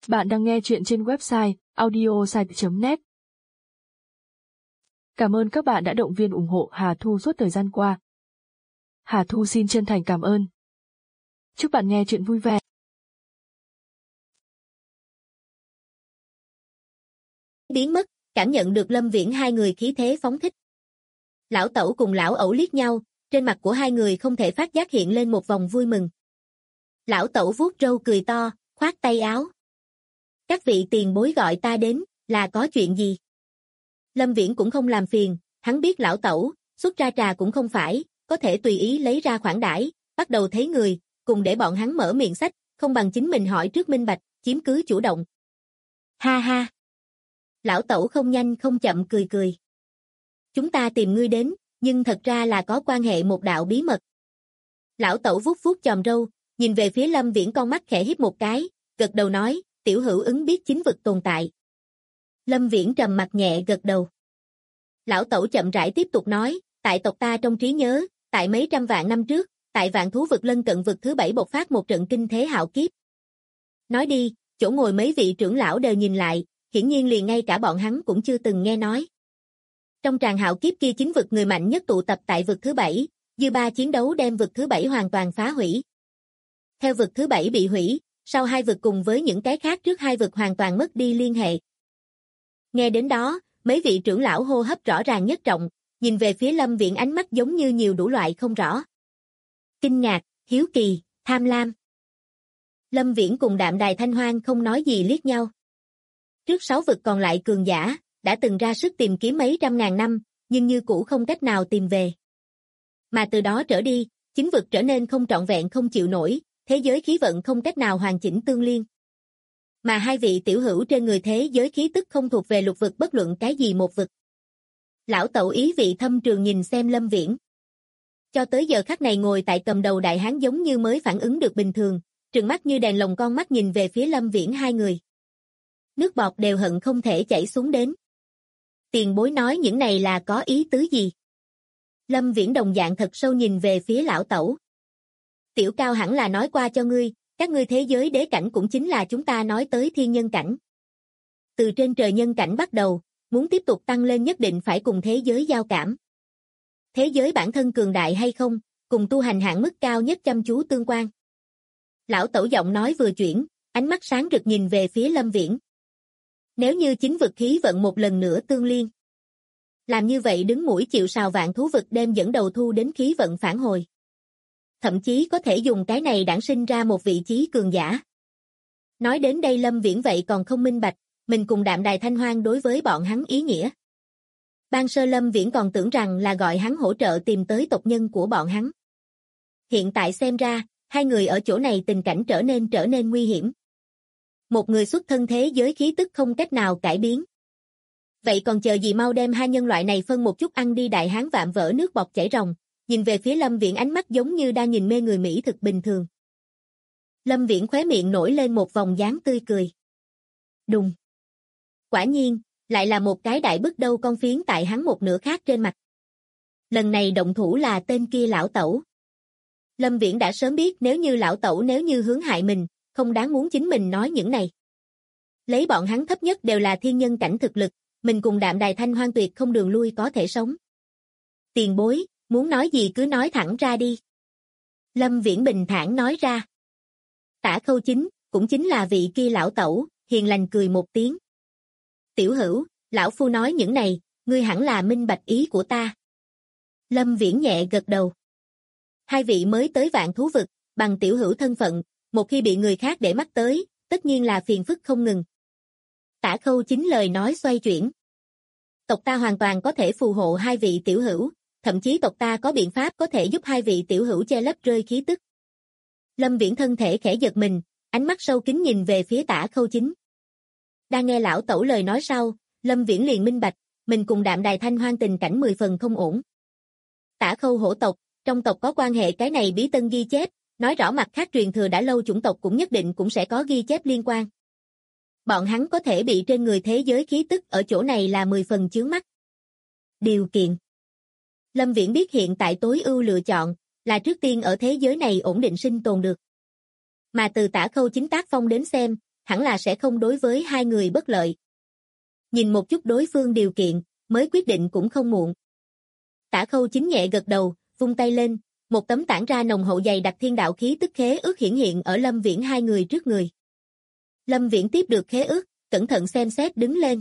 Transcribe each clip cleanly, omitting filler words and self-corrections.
Bạn đang nghe chuyện trên website audiosite.net. Cảm ơn các bạn đã động viên ủng hộ Hà Thu suốt thời gian qua. Hà Thu xin chân thành cảm ơn. Chúc bạn nghe chuyện vui vẻ. Biến mất, cảm nhận được Lâm Viễn hai người khí thế phóng thích. Lão Tẩu cùng lão Ẩu liếc nhau, trên mặt của hai người không thể phát giác hiện lên một vòng vui mừng. Lão Tẩu vuốt râu cười to, khoát tay áo. Các vị tiền bối gọi ta đến, là có chuyện gì? Lâm Viễn cũng không làm phiền, hắn biết lão Tẩu, xuất ra trà cũng không phải, có thể tùy ý lấy ra khoản đãi, bắt đầu thấy người, cùng để bọn hắn mở miệng sách, không bằng chính mình hỏi trước minh bạch, chiếm cứ chủ động. Ha ha! Lão Tẩu không nhanh không chậm cười cười. Chúng ta tìm ngươi đến, nhưng thật ra là có quan hệ một đạo bí mật. Lão Tẩu vuốt vuốt chòm râu, nhìn về phía Lâm Viễn con mắt khẽ híp một cái, gật đầu nói, tiểu hữu ứng biết chính vực tồn tại. Lâm Viễn trầm mặt nhẹ gật đầu. Lão Tẩu chậm rãi tiếp tục nói, tại tộc ta trong trí nhớ, tại mấy trăm vạn năm trước, tại vạn thú vực lân cận vực thứ 7 bộc phát một trận kinh thế hạo kiếp. Nói đi, chỗ ngồi mấy vị trưởng lão đều nhìn lại, hiển nhiên liền ngay cả bọn hắn cũng chưa từng nghe nói. Trong tràng hạo kiếp kia chính vực người mạnh nhất tụ tập tại vực thứ 7, dư ba chiến đấu đem vực thứ 7 hoàn toàn phá hủy. Theo vực thứ 7 bị hủy, sau hai vực cùng với những cái khác trước hai vực hoàn toàn mất đi liên hệ. Nghe đến đó, mấy vị trưởng lão hô hấp rõ ràng nhất trọng, nhìn về phía Lâm Viễn ánh mắt giống như nhiều đủ loại không rõ. Kinh ngạc, hiếu kỳ, tham lam. Lâm Viễn cùng Đạm Đài Thanh Hoang không nói gì liếc nhau. Trước 6 vực còn lại cường giả, đã từng ra sức tìm kiếm mấy trăm ngàn năm, nhưng như cũ không cách nào tìm về. Mà từ đó trở đi, chính vực trở nên không trọn vẹn không chịu nổi, thế giới khí vận không cách nào hoàn chỉnh tương liên. Mà hai vị tiểu hữu trên người thế giới khí tức không thuộc về lục vực bất luận cái gì một vực. Lão Tẩu ý vị thâm trường nhìn xem Lâm Viễn. Cho tới giờ khắc này ngồi tại cầm đầu đại hán giống như mới phản ứng được bình thường, trừng mắt như đèn lồng con mắt nhìn về phía Lâm Viễn hai người. Nước bọt đều hận không thể chảy xuống đến. Tiền bối nói những này là có ý tứ gì? Lâm Viễn đồng dạng thật sâu nhìn về phía lão Tẩu. Tiểu Cao hẳn là nói qua cho ngươi, các ngươi thế giới đế cảnh cũng chính là chúng ta nói tới thiên nhân cảnh. Từ trên trời nhân cảnh bắt đầu, muốn tiếp tục tăng lên nhất định phải cùng thế giới giao cảm. Thế giới bản thân cường đại hay không, cùng tu hành hạn mức cao nhất chăm chú tương quan. Lão Tẩu giọng nói vừa chuyển, ánh mắt sáng rực nhìn về phía Lâm Viễn. Nếu như chính vực khí vận một lần nữa tương liên. Làm như vậy đứng mũi chịu sào vạn thú vực đem dẫn đầu thu đến khí vận phản hồi. Thậm chí có thể dùng cái này đản sinh ra một vị trí cường giả. Nói đến đây Lâm Viễn vậy còn không minh bạch, mình cùng Đạm Đài Thanh Hoang đối với bọn hắn ý nghĩa. Ban sơ Lâm Viễn còn tưởng rằng là gọi hắn hỗ trợ tìm tới tộc nhân của bọn hắn. Hiện tại xem ra, hai người ở chỗ này tình cảnh trở nên nguy hiểm. Một người xuất thân thế giới khí tức không cách nào cải biến. Vậy còn chờ gì mau đem hai nhân loại này phân một chút ăn đi. Đại hán vạm vỡ nước bọt chảy ròng, nhìn về phía Lâm Viễn ánh mắt giống như đang nhìn mê người mỹ thực bình thường. Lâm Viễn khóe miệng nổi lên một vòng dáng tươi cười. Đùng. Quả nhiên, lại là một cái đại bức đâu con phiến tại hắn một nửa khác trên mặt. Lần này động thủ là tên kia lão Tẩu. Lâm Viễn đã sớm biết nếu như lão Tẩu nếu như hướng hại mình, không đáng muốn chính mình nói những này. Lấy bọn hắn thấp nhất đều là thiên nhân cảnh thực lực, mình cùng Đạm Đài Thanh Hoang tuyệt không đường lui có thể sống. Tiền bối, muốn nói gì cứ nói thẳng ra đi. Lâm Viễn bình thản nói ra. Tả Khâu Chính, cũng chính là vị kia lão Tẩu, hiền lành cười một tiếng. Tiểu hữu, lão phu nói những này, ngươi hẳn là minh bạch ý của ta. Lâm Viễn nhẹ gật đầu. Hai vị mới tới vạn thú vực, bằng tiểu hữu thân phận, một khi bị người khác để mắt tới, tất nhiên là phiền phức không ngừng. Tả Khâu Chính lời nói xoay chuyển. Tộc ta hoàn toàn có thể phù hộ hai vị tiểu hữu, thậm chí tộc ta có biện pháp có thể giúp hai vị tiểu hữu che lấp rơi khí tức. Lâm Viễn thân thể khẽ giật mình, ánh mắt sâu kín nhìn về phía Tả Khâu Chính. Đang nghe lão Tẩu lời nói sau, Lâm Viễn liền minh bạch, mình cùng Đạm Đài Thanh Hoang tình cảnh 10 phần không ổn. Tả Khâu hổ tộc, trong tộc có quan hệ cái này bí tân ghi chép, nói rõ mặt khác truyền thừa đã lâu chủng tộc cũng nhất định cũng sẽ có ghi chép liên quan. Bọn hắn có thể bị trên người thế giới khí tức ở chỗ này là 10 phần chướng mắt. Điều kiện. Lâm Viễn biết hiện tại tối ưu lựa chọn là trước tiên ở thế giới này ổn định sinh tồn được. Mà từ Tả Khâu Chính tác phong đến xem, hẳn là sẽ không đối với hai người bất lợi. Nhìn một chút đối phương điều kiện, mới quyết định cũng không muộn. Tả Khâu Chính nhẹ gật đầu, vung tay lên, một tấm tản ra nồng hậu dày đặc thiên đạo khí tức khế ước hiển hiện ở Lâm Viễn hai người trước người. Lâm Viễn tiếp được khế ước, cẩn thận xem xét đứng lên.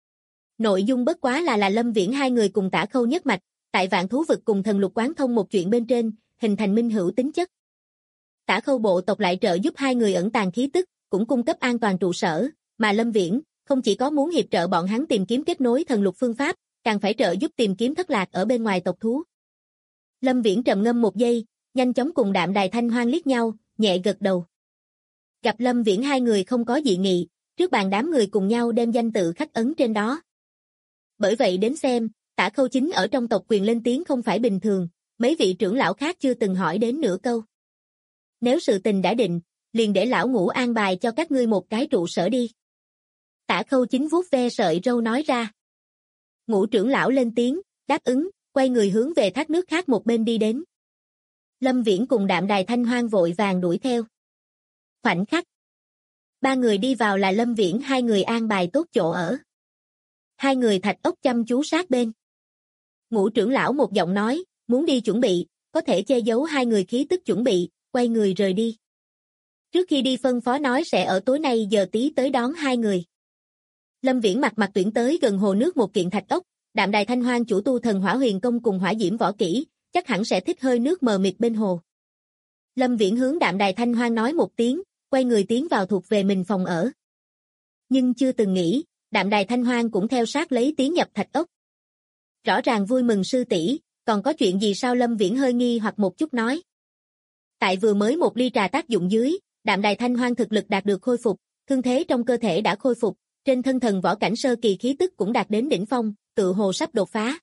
Nội dung bất quá là Lâm Viễn hai người cùng Tả Khâu nhất mạch, tại Vạn Thú Vực cùng Thần Lục Quán Thông một chuyện bên trên, hình thành minh hữu tính chất. Tả Khâu bộ tộc lại trợ giúp hai người ẩn tàng khí tức, cũng cung cấp an toàn trụ sở, mà Lâm Viễn không chỉ có muốn hiệp trợ bọn hắn tìm kiếm kết nối thần lục phương pháp, càng phải trợ giúp tìm kiếm thất lạc ở bên ngoài tộc thú. Lâm Viễn trầm ngâm một giây, nhanh chóng cùng Đạm Đài Thanh Hoang liếc nhau, nhẹ gật đầu. Gặp Lâm Viễn hai người không có dị nghị, trước bàn đám người cùng nhau đem danh tự khắc ấn trên đó. Bởi vậy đến xem, Tả Khâu Chính ở trong tộc quyền lên tiếng không phải bình thường, mấy vị trưởng lão khác chưa từng hỏi đến nửa câu. Nếu sự tình đã định, liền để lão Ngũ an bài cho các ngươi một cái trụ sở đi. Tả Khâu Chính vuốt ve sợi râu nói ra. Ngũ trưởng lão lên tiếng, đáp ứng, quay người hướng về thác nước khác một bên đi đến. Lâm Viễn cùng Đạm Đài Thanh Hoang vội vàng đuổi theo. Khoảnh khắc. Ba người đi vào là Lâm Viễn hai người an bài tốt chỗ ở. Hai người thạch ốc chăm chú sát bên. Ngũ trưởng lão một giọng nói, muốn đi chuẩn bị, có thể che giấu hai người khí tức chuẩn bị, quay người rời đi. Trước khi đi phân phó nói sẽ ở tối nay giờ tí tới đón hai người. Lâm Viễn mặt tuyển tới gần hồ nước một kiện thạch ốc, Đạm Đài Thanh Hoang chủ tu thần hỏa huyền công cùng hỏa diễm võ kỹ, chắc hẳn sẽ thích hơi nước mờ mịt bên hồ. Lâm Viễn hướng Đạm Đài Thanh Hoang nói một tiếng, quay người tiến vào thuộc về mình phòng ở. Nhưng chưa từng nghĩ, Đạm Đài Thanh Hoang cũng theo sát lấy tiến nhập thạch ốc. Rõ ràng vui mừng sư tỷ, còn có chuyện gì sao? Lâm Viễn hơi nghi hoặc một chút nói. Tại vừa mới một ly trà tác dụng dưới, Đạm Đài Thanh Hoang thực lực đạt được khôi phục, thương thế trong cơ thể đã khôi phục, trên thân thần võ cảnh sơ kỳ khí tức cũng đạt đến đỉnh phong, tự hồ sắp đột phá.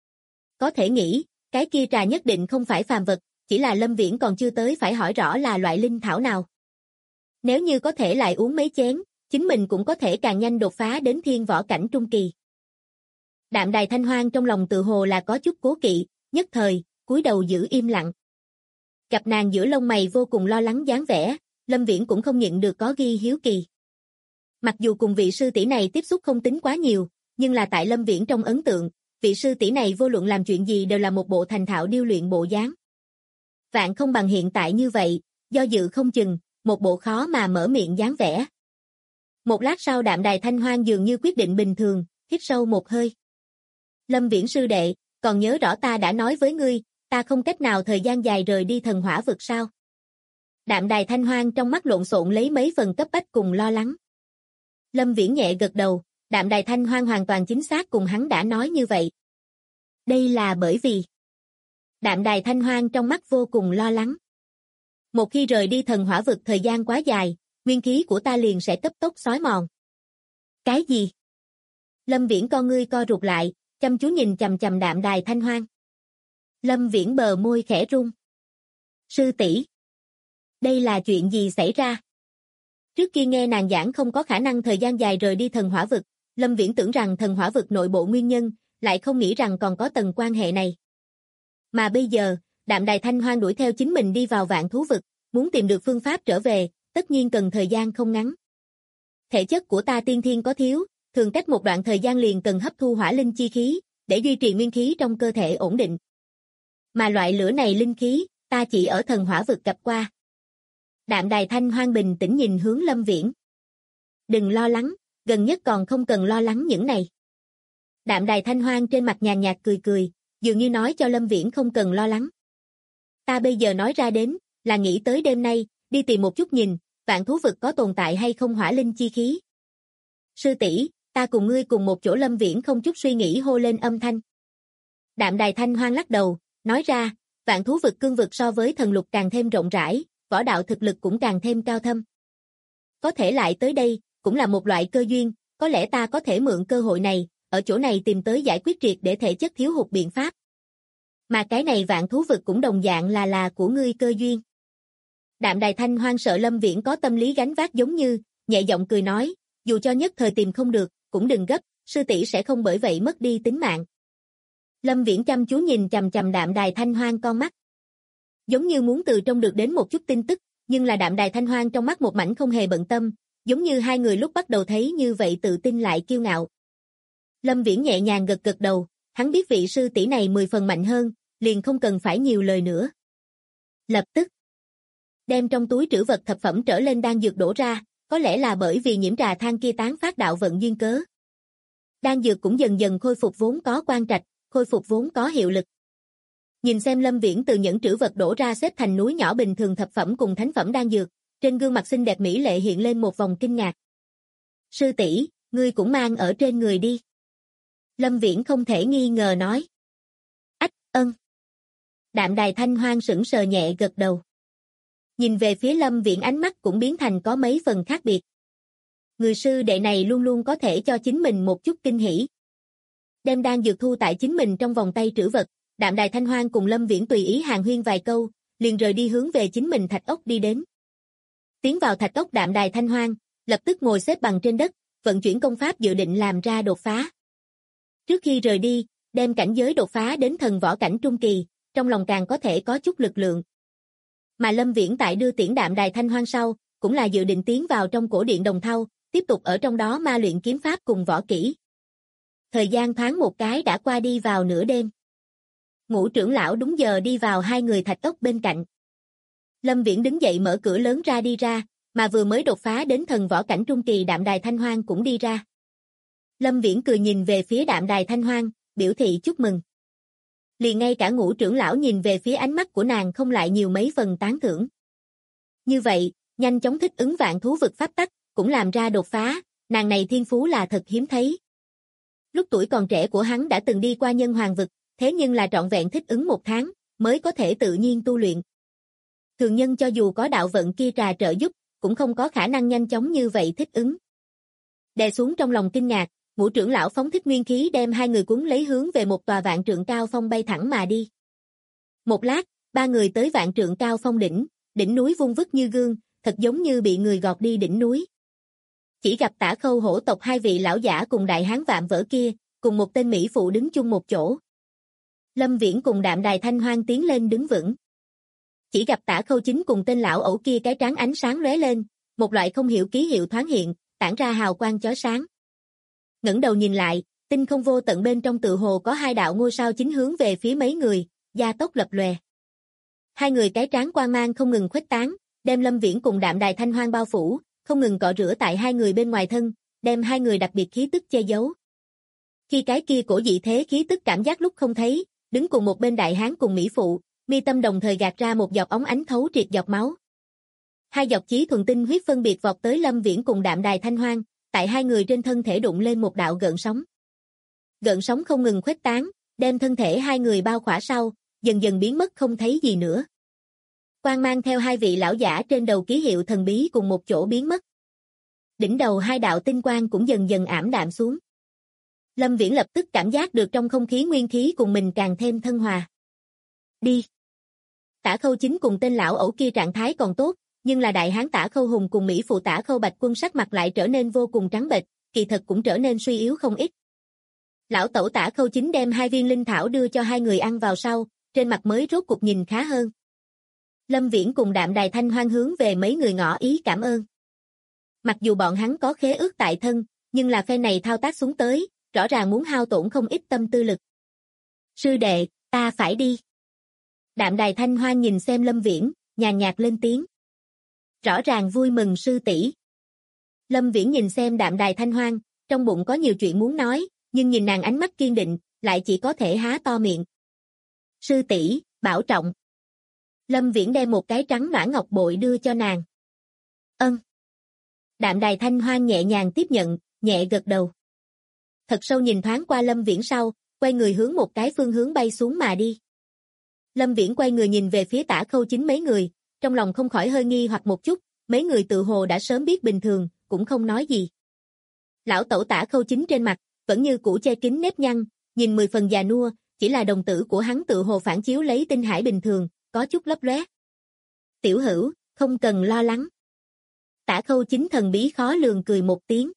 Có thể nghĩ, cái kia trà nhất định không phải phàm vật, chỉ là Lâm Viễn còn chưa tới phải hỏi rõ là loại linh thảo nào. Nếu như có thể lại uống mấy chén, chính mình cũng có thể càng nhanh đột phá đến thiên võ cảnh trung kỳ. Đạm Đài Thanh Hoang trong lòng tự hồ là có chút cố kỵ, nhất thời, cúi đầu giữ im lặng. Gặp nàng giữa lông mày vô cùng lo lắng dáng vẻ, Lâm Viễn cũng không nhịn được có ghi hiếu kỳ. Mặc dù cùng vị sư tỷ này tiếp xúc không tính quá nhiều, nhưng là tại Lâm Viễn trong ấn tượng, vị sư tỷ này vô luận làm chuyện gì đều là một bộ thành thạo điêu luyện bộ dáng. Vạn không bằng hiện tại như vậy, do dự không chừng, một bộ khó mà mở miệng dáng vẻ. Một lát sau Đạm Đài Thanh Hoang dường như quyết định bình thường, hít sâu một hơi. Lâm Viễn sư đệ, còn nhớ rõ ta đã nói với ngươi, ta không cách nào thời gian dài rời đi thần hỏa vực sao? Đạm Đài Thanh Hoang trong mắt lộn xộn lấy mấy phần cấp bách cùng lo lắng. Lâm Viễn nhẹ gật đầu, Đạm Đài Thanh Hoang hoàn toàn chính xác cùng hắn đã nói như vậy. Đây là bởi vì Đạm Đài Thanh Hoang trong mắt vô cùng lo lắng. Một khi rời đi thần hỏa vực thời gian quá dài, nguyên khí của ta liền sẽ cấp tốc xói mòn. Cái gì? Lâm Viễn con ngươi co rụt lại, chăm chú nhìn chằm chằm Đạm Đài Thanh Hoang. Lâm Viễn bờ môi khẽ run. Sư tỷ, đây là chuyện gì xảy ra? Trước kia nghe nàng giảng không có khả năng thời gian dài rời đi thần hỏa vực, Lâm Viễn tưởng rằng thần hỏa vực nội bộ nguyên nhân, lại không nghĩ rằng còn có tầng quan hệ này. Mà bây giờ, Đạm Đài Thanh Hoang đuổi theo chính mình đi vào Vạn Thú Vực, muốn tìm được phương pháp trở về, tất nhiên cần thời gian không ngắn. Thể chất của ta tiên thiên có thiếu, thường cách một đoạn thời gian liền cần hấp thu hỏa linh chi khí, để duy trì nguyên khí trong cơ thể ổn định. Mà loại lửa này linh khí, ta chỉ ở thần hỏa vực gặp qua. Đạm Đài Thanh Hoang bình tĩnh nhìn hướng Lâm Viễn. Đừng lo lắng, gần nhất còn không cần lo lắng những này. Đạm Đài Thanh Hoang trên mặt nhàn nhạt cười cười, dường như nói cho Lâm Viễn không cần lo lắng. Ta bây giờ nói ra đến, là nghĩ tới đêm nay, đi tìm một chút nhìn, Vạn Thú Vực có tồn tại hay không hỏa linh chi khí. Sư tỷ, ta cùng ngươi cùng một chỗ. Lâm Viễn không chút suy nghĩ hô lên âm thanh. Đạm Đài Thanh Hoang lắc đầu, nói ra, Vạn Thú Vực cương vực so với thần lục càng thêm rộng rãi, võ đạo thực lực cũng càng thêm cao thâm. Có thể lại tới đây, cũng là một loại cơ duyên, có lẽ ta có thể mượn cơ hội này, ở chỗ này tìm tới giải quyết triệt để thể chất thiếu hụt biện pháp. Mà cái này Vạn Thú Vực cũng đồng dạng là của ngươi cơ duyên. Đạm Đài Thanh Hoang sợ Lâm Viễn có tâm lý gánh vác giống như, nhẹ giọng cười nói, dù cho nhất thời tìm không được, cũng đừng gấp, sư tỷ sẽ không bởi vậy mất đi tính mạng. Lâm Viễn chăm chú nhìn chằm chằm Đạm Đài Thanh Hoang con mắt. Giống như muốn từ trong được đến một chút tin tức, nhưng là Đạm Đài Thanh Hoang trong mắt một mảnh không hề bận tâm, giống như hai người lúc bắt đầu thấy như vậy tự tin lại kiêu ngạo. Lâm Viễn nhẹ nhàng gật gật đầu, hắn biết vị sư tỷ này 10 phần mạnh hơn, liền không cần phải nhiều lời nữa. Lập tức, đem trong túi trữ vật thập phẩm trở lên đan dược đổ ra, có lẽ là bởi vì nhiễm trà than kia tán phát đạo vận duyên cớ. Đan dược cũng dần dần khôi phục vốn có quan trạch, khôi phục vốn có hiệu lực. Nhìn xem Lâm Viễn từ những trữ vật đổ ra xếp thành núi nhỏ bình thường thập phẩm cùng thánh phẩm đan dược, trên gương mặt xinh đẹp mỹ lệ hiện lên một vòng kinh ngạc. Sư tỷ, ngươi cũng mang ở trên người đi. Lâm Viễn không thể nghi ngờ nói. Ách, ân. Đạm Đài Thanh Hoang sững sờ nhẹ gật đầu. Nhìn về phía Lâm Viễn ánh mắt cũng biến thành có mấy phần khác biệt. Người sư đệ này luôn luôn có thể cho chính mình một chút kinh hỉ. Đem đan dược thu tại chính mình trong vòng tay trữ vật, Đạm Đài Thanh Hoang cùng Lâm Viễn tùy ý hàn huyên vài câu, liền rời đi hướng về chính mình thạch ốc đi đến. Tiến vào thạch ốc Đạm Đài Thanh Hoang, lập tức ngồi xếp bằng trên đất, vận chuyển công pháp dự định làm ra đột phá. Trước khi rời đi, đem cảnh giới đột phá đến thần võ cảnh trung kỳ, trong lòng càng có thể có chút lực lượng. Mà Lâm Viễn tại đưa tiễn Đạm Đài Thanh Hoang sau, cũng là dự định tiến vào trong cổ điện Đồng Thau, tiếp tục ở trong đó ma luyện kiếm pháp cùng võ kỹ. Thời gian thoáng một cái đã qua đi vào nửa đêm. Ngũ trưởng lão đúng giờ đi vào hai người thạch ốc bên cạnh. Lâm Viễn đứng dậy mở cửa lớn ra đi ra, mà vừa mới đột phá đến thần võ cảnh trung kỳ Đạm Đài Thanh Hoang cũng đi ra. Lâm Viễn cười nhìn về phía Đạm Đài Thanh Hoang, biểu thị chúc mừng. Liền ngay cả ngũ trưởng lão nhìn về phía ánh mắt của nàng không lại nhiều mấy phần tán thưởng. Như vậy, nhanh chóng thích ứng vạn thú vực pháp tắc, cũng làm ra đột phá, nàng này thiên phú là thật hiếm thấy. Lúc tuổi còn trẻ của hắn đã từng đi qua nhân hoàng vực, thế nhưng là trọn vẹn thích ứng 1 tháng, mới có thể tự nhiên tu luyện. Thường nhân cho dù có đạo vận kia trà trợ giúp, cũng không có khả năng nhanh chóng như vậy thích ứng. Đè xuống trong lòng kinh ngạc, ngũ trưởng lão phóng thích nguyên khí đem hai người cuốn lấy hướng về một tòa vạn trượng cao phong bay thẳng mà đi. Một lát, ba người tới vạn trượng cao phong đỉnh núi vung vức như gương, thật giống như bị người gọt đi đỉnh núi. Chỉ gặp Tả Khâu hổ tộc hai vị lão giả cùng đại hán vạm vỡ kia, cùng một tên mỹ phụ đứng chung một chỗ. Lâm Viễn cùng Đạm Đài Thanh Hoang tiến lên đứng vững. Chỉ gặp Tả Khâu chính cùng tên lão ẩu kia cái trán ánh sáng lóe lên, một loại không hiểu ký hiệu thoáng hiện, tản ra hào quang chói sáng. Ngẩng đầu nhìn lại, tinh không vô tận bên trong tự hồ có hai đạo ngôi sao chính hướng về phía mấy người, gia tốc lập lòe. Hai người cái trán quang mang không ngừng khuếch tán, đem Lâm Viễn cùng Đạm Đài Thanh Hoang bao phủ, không ngừng cọ rửa tại hai người bên ngoài thân, đem hai người đặc biệt khí tức che giấu. Khi cái kia cổ dị thế khí tức cảm giác lúc không thấy, đứng cùng một bên đại hán cùng mỹ phụ, mi tâm đồng thời gạt ra một giọt óng ánh thấu triệt giọt máu. Hai giọt chí thuần tinh huyết phân biệt vọt tới Lâm Viễn cùng Đạm Đài Thanh Hoang, tại hai người trên thân thể đụng lên một đạo gợn sóng. Gợn sóng không ngừng khuếch tán, đem thân thể hai người bao khỏa sau, dần dần biến mất không thấy gì nữa. Quang mang theo hai vị lão giả trên đầu ký hiệu thần bí cùng một chỗ biến mất. Đỉnh đầu hai đạo tinh quang cũng dần dần ảm đạm xuống. Lâm Viễn lập tức cảm giác được trong không khí nguyên khí cùng mình càng thêm thân hòa. Đi! Tả Khâu chính cùng tên lão ẩu kia trạng thái còn tốt, nhưng là đại hán Tả Khâu Hùng cùng mỹ phụ Tả Khâu Bạch Quân sắc mặt lại trở nên vô cùng trắng bệch, kỳ thật cũng trở nên suy yếu không ít. Lão tẩu Tả Khâu chính đem 2 viên linh thảo đưa cho hai người ăn vào sau, trên mặt mới rốt cục nhìn khá hơn. Lâm Viễn cùng Đạm Đài Thanh Hoang hướng về mấy người ngỏ ý cảm ơn. Mặc dù bọn hắn có khế ước tại thân, nhưng là phe này thao tác xuống tới, rõ ràng muốn hao tổn không ít tâm tư lực. Sư đệ, ta phải đi. Đạm Đài Thanh Hoang nhìn xem Lâm Viễn, nhàn nhạt lên tiếng. Rõ ràng vui mừng sư tỷ. Lâm Viễn nhìn xem Đạm Đài Thanh Hoang, trong bụng có nhiều chuyện muốn nói, nhưng nhìn nàng ánh mắt kiên định, lại chỉ có thể há to miệng. Sư tỷ, bảo trọng. Lâm Viễn đem một cái trắng noãn ngọc bội đưa cho nàng. Ân. Đạm Đài Thanh Hoang nhẹ nhàng tiếp nhận, nhẹ gật đầu. Thật sâu nhìn thoáng qua Lâm Viễn sau, quay người hướng một cái phương hướng bay xuống mà đi. Lâm Viễn quay người nhìn về phía Tả Khâu chính mấy người, trong lòng không khỏi hơi nghi hoặc một chút, mấy người tự hồ đã sớm biết bình thường, cũng không nói gì. Lão tẩu Tả Khâu chính trên mặt, vẫn như cũ che kín nếp nhăn, nhìn 10 phần già nua, chỉ là đồng tử của hắn tự hồ phản chiếu lấy tinh hải bình thường, có chút lấp lóe. Tiểu hữu, không cần lo lắng. Tả Khâu chính thần bí khó lường cười một tiếng.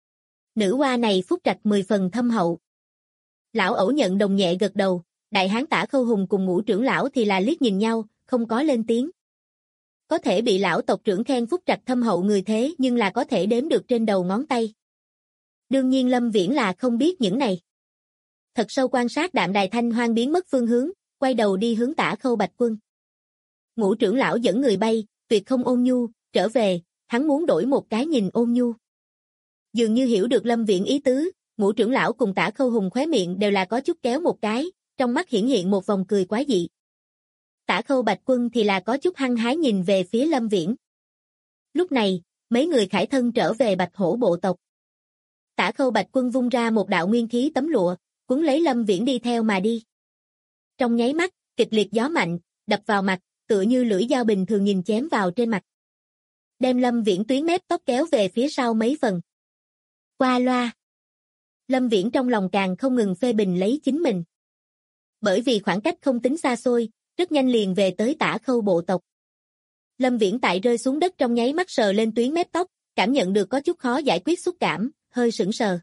Nữ hoa này phúc trạch 10 phần thâm hậu. Lão ẩu nhận đồng nhẹ gật đầu, đại hán Tả Khâu Hùng cùng ngũ trưởng lão thì là liếc nhìn nhau, không có lên tiếng. Có thể bị lão tộc trưởng khen phúc trạch thâm hậu người thế nhưng là có thể đếm được trên đầu ngón tay. Đương nhiên Lâm Viễn là không biết những này. Thật sâu quan sát Đạm Đài Thanh Hoang biến mất phương hướng, quay đầu đi hướng Tả Khâu Bạch Quân. Ngũ trưởng lão dẫn người bay, tuyệt không ôn nhu, trở về, hắn muốn đổi một cái nhìn ôn nhu. Dường như hiểu được Lâm Viễn ý tứ, Ngũ trưởng lão cùng Tả Khâu Hùng khóe miệng đều là có chút kéo một cái, trong mắt hiển hiện một vòng cười quái dị. Tả Khâu Bạch Quân thì là có chút hăng hái nhìn về phía Lâm Viễn. Lúc này, mấy người khải thân trở về Bạch Hổ bộ tộc. Tả Khâu Bạch Quân vung ra một đạo nguyên khí tấm lụa, cuốn lấy Lâm Viễn đi theo mà đi. Trong nháy mắt, kịch liệt gió mạnh, đập vào mặt, tựa như lưỡi dao bình thường nhìn chém vào trên mặt. Đem Lâm Viễn tuyến mép tóc kéo về phía sau mấy phần. Qua loa. Lâm Viễn trong lòng càng không ngừng phê bình lấy chính mình. Bởi vì khoảng cách không tính xa xôi, rất nhanh liền về tới Tả Khâu bộ tộc. Lâm Viễn tại rơi xuống đất trong nháy mắt sờ lên tuyến mép tóc, cảm nhận được có chút khó giải quyết xúc cảm, hơi sững sờ.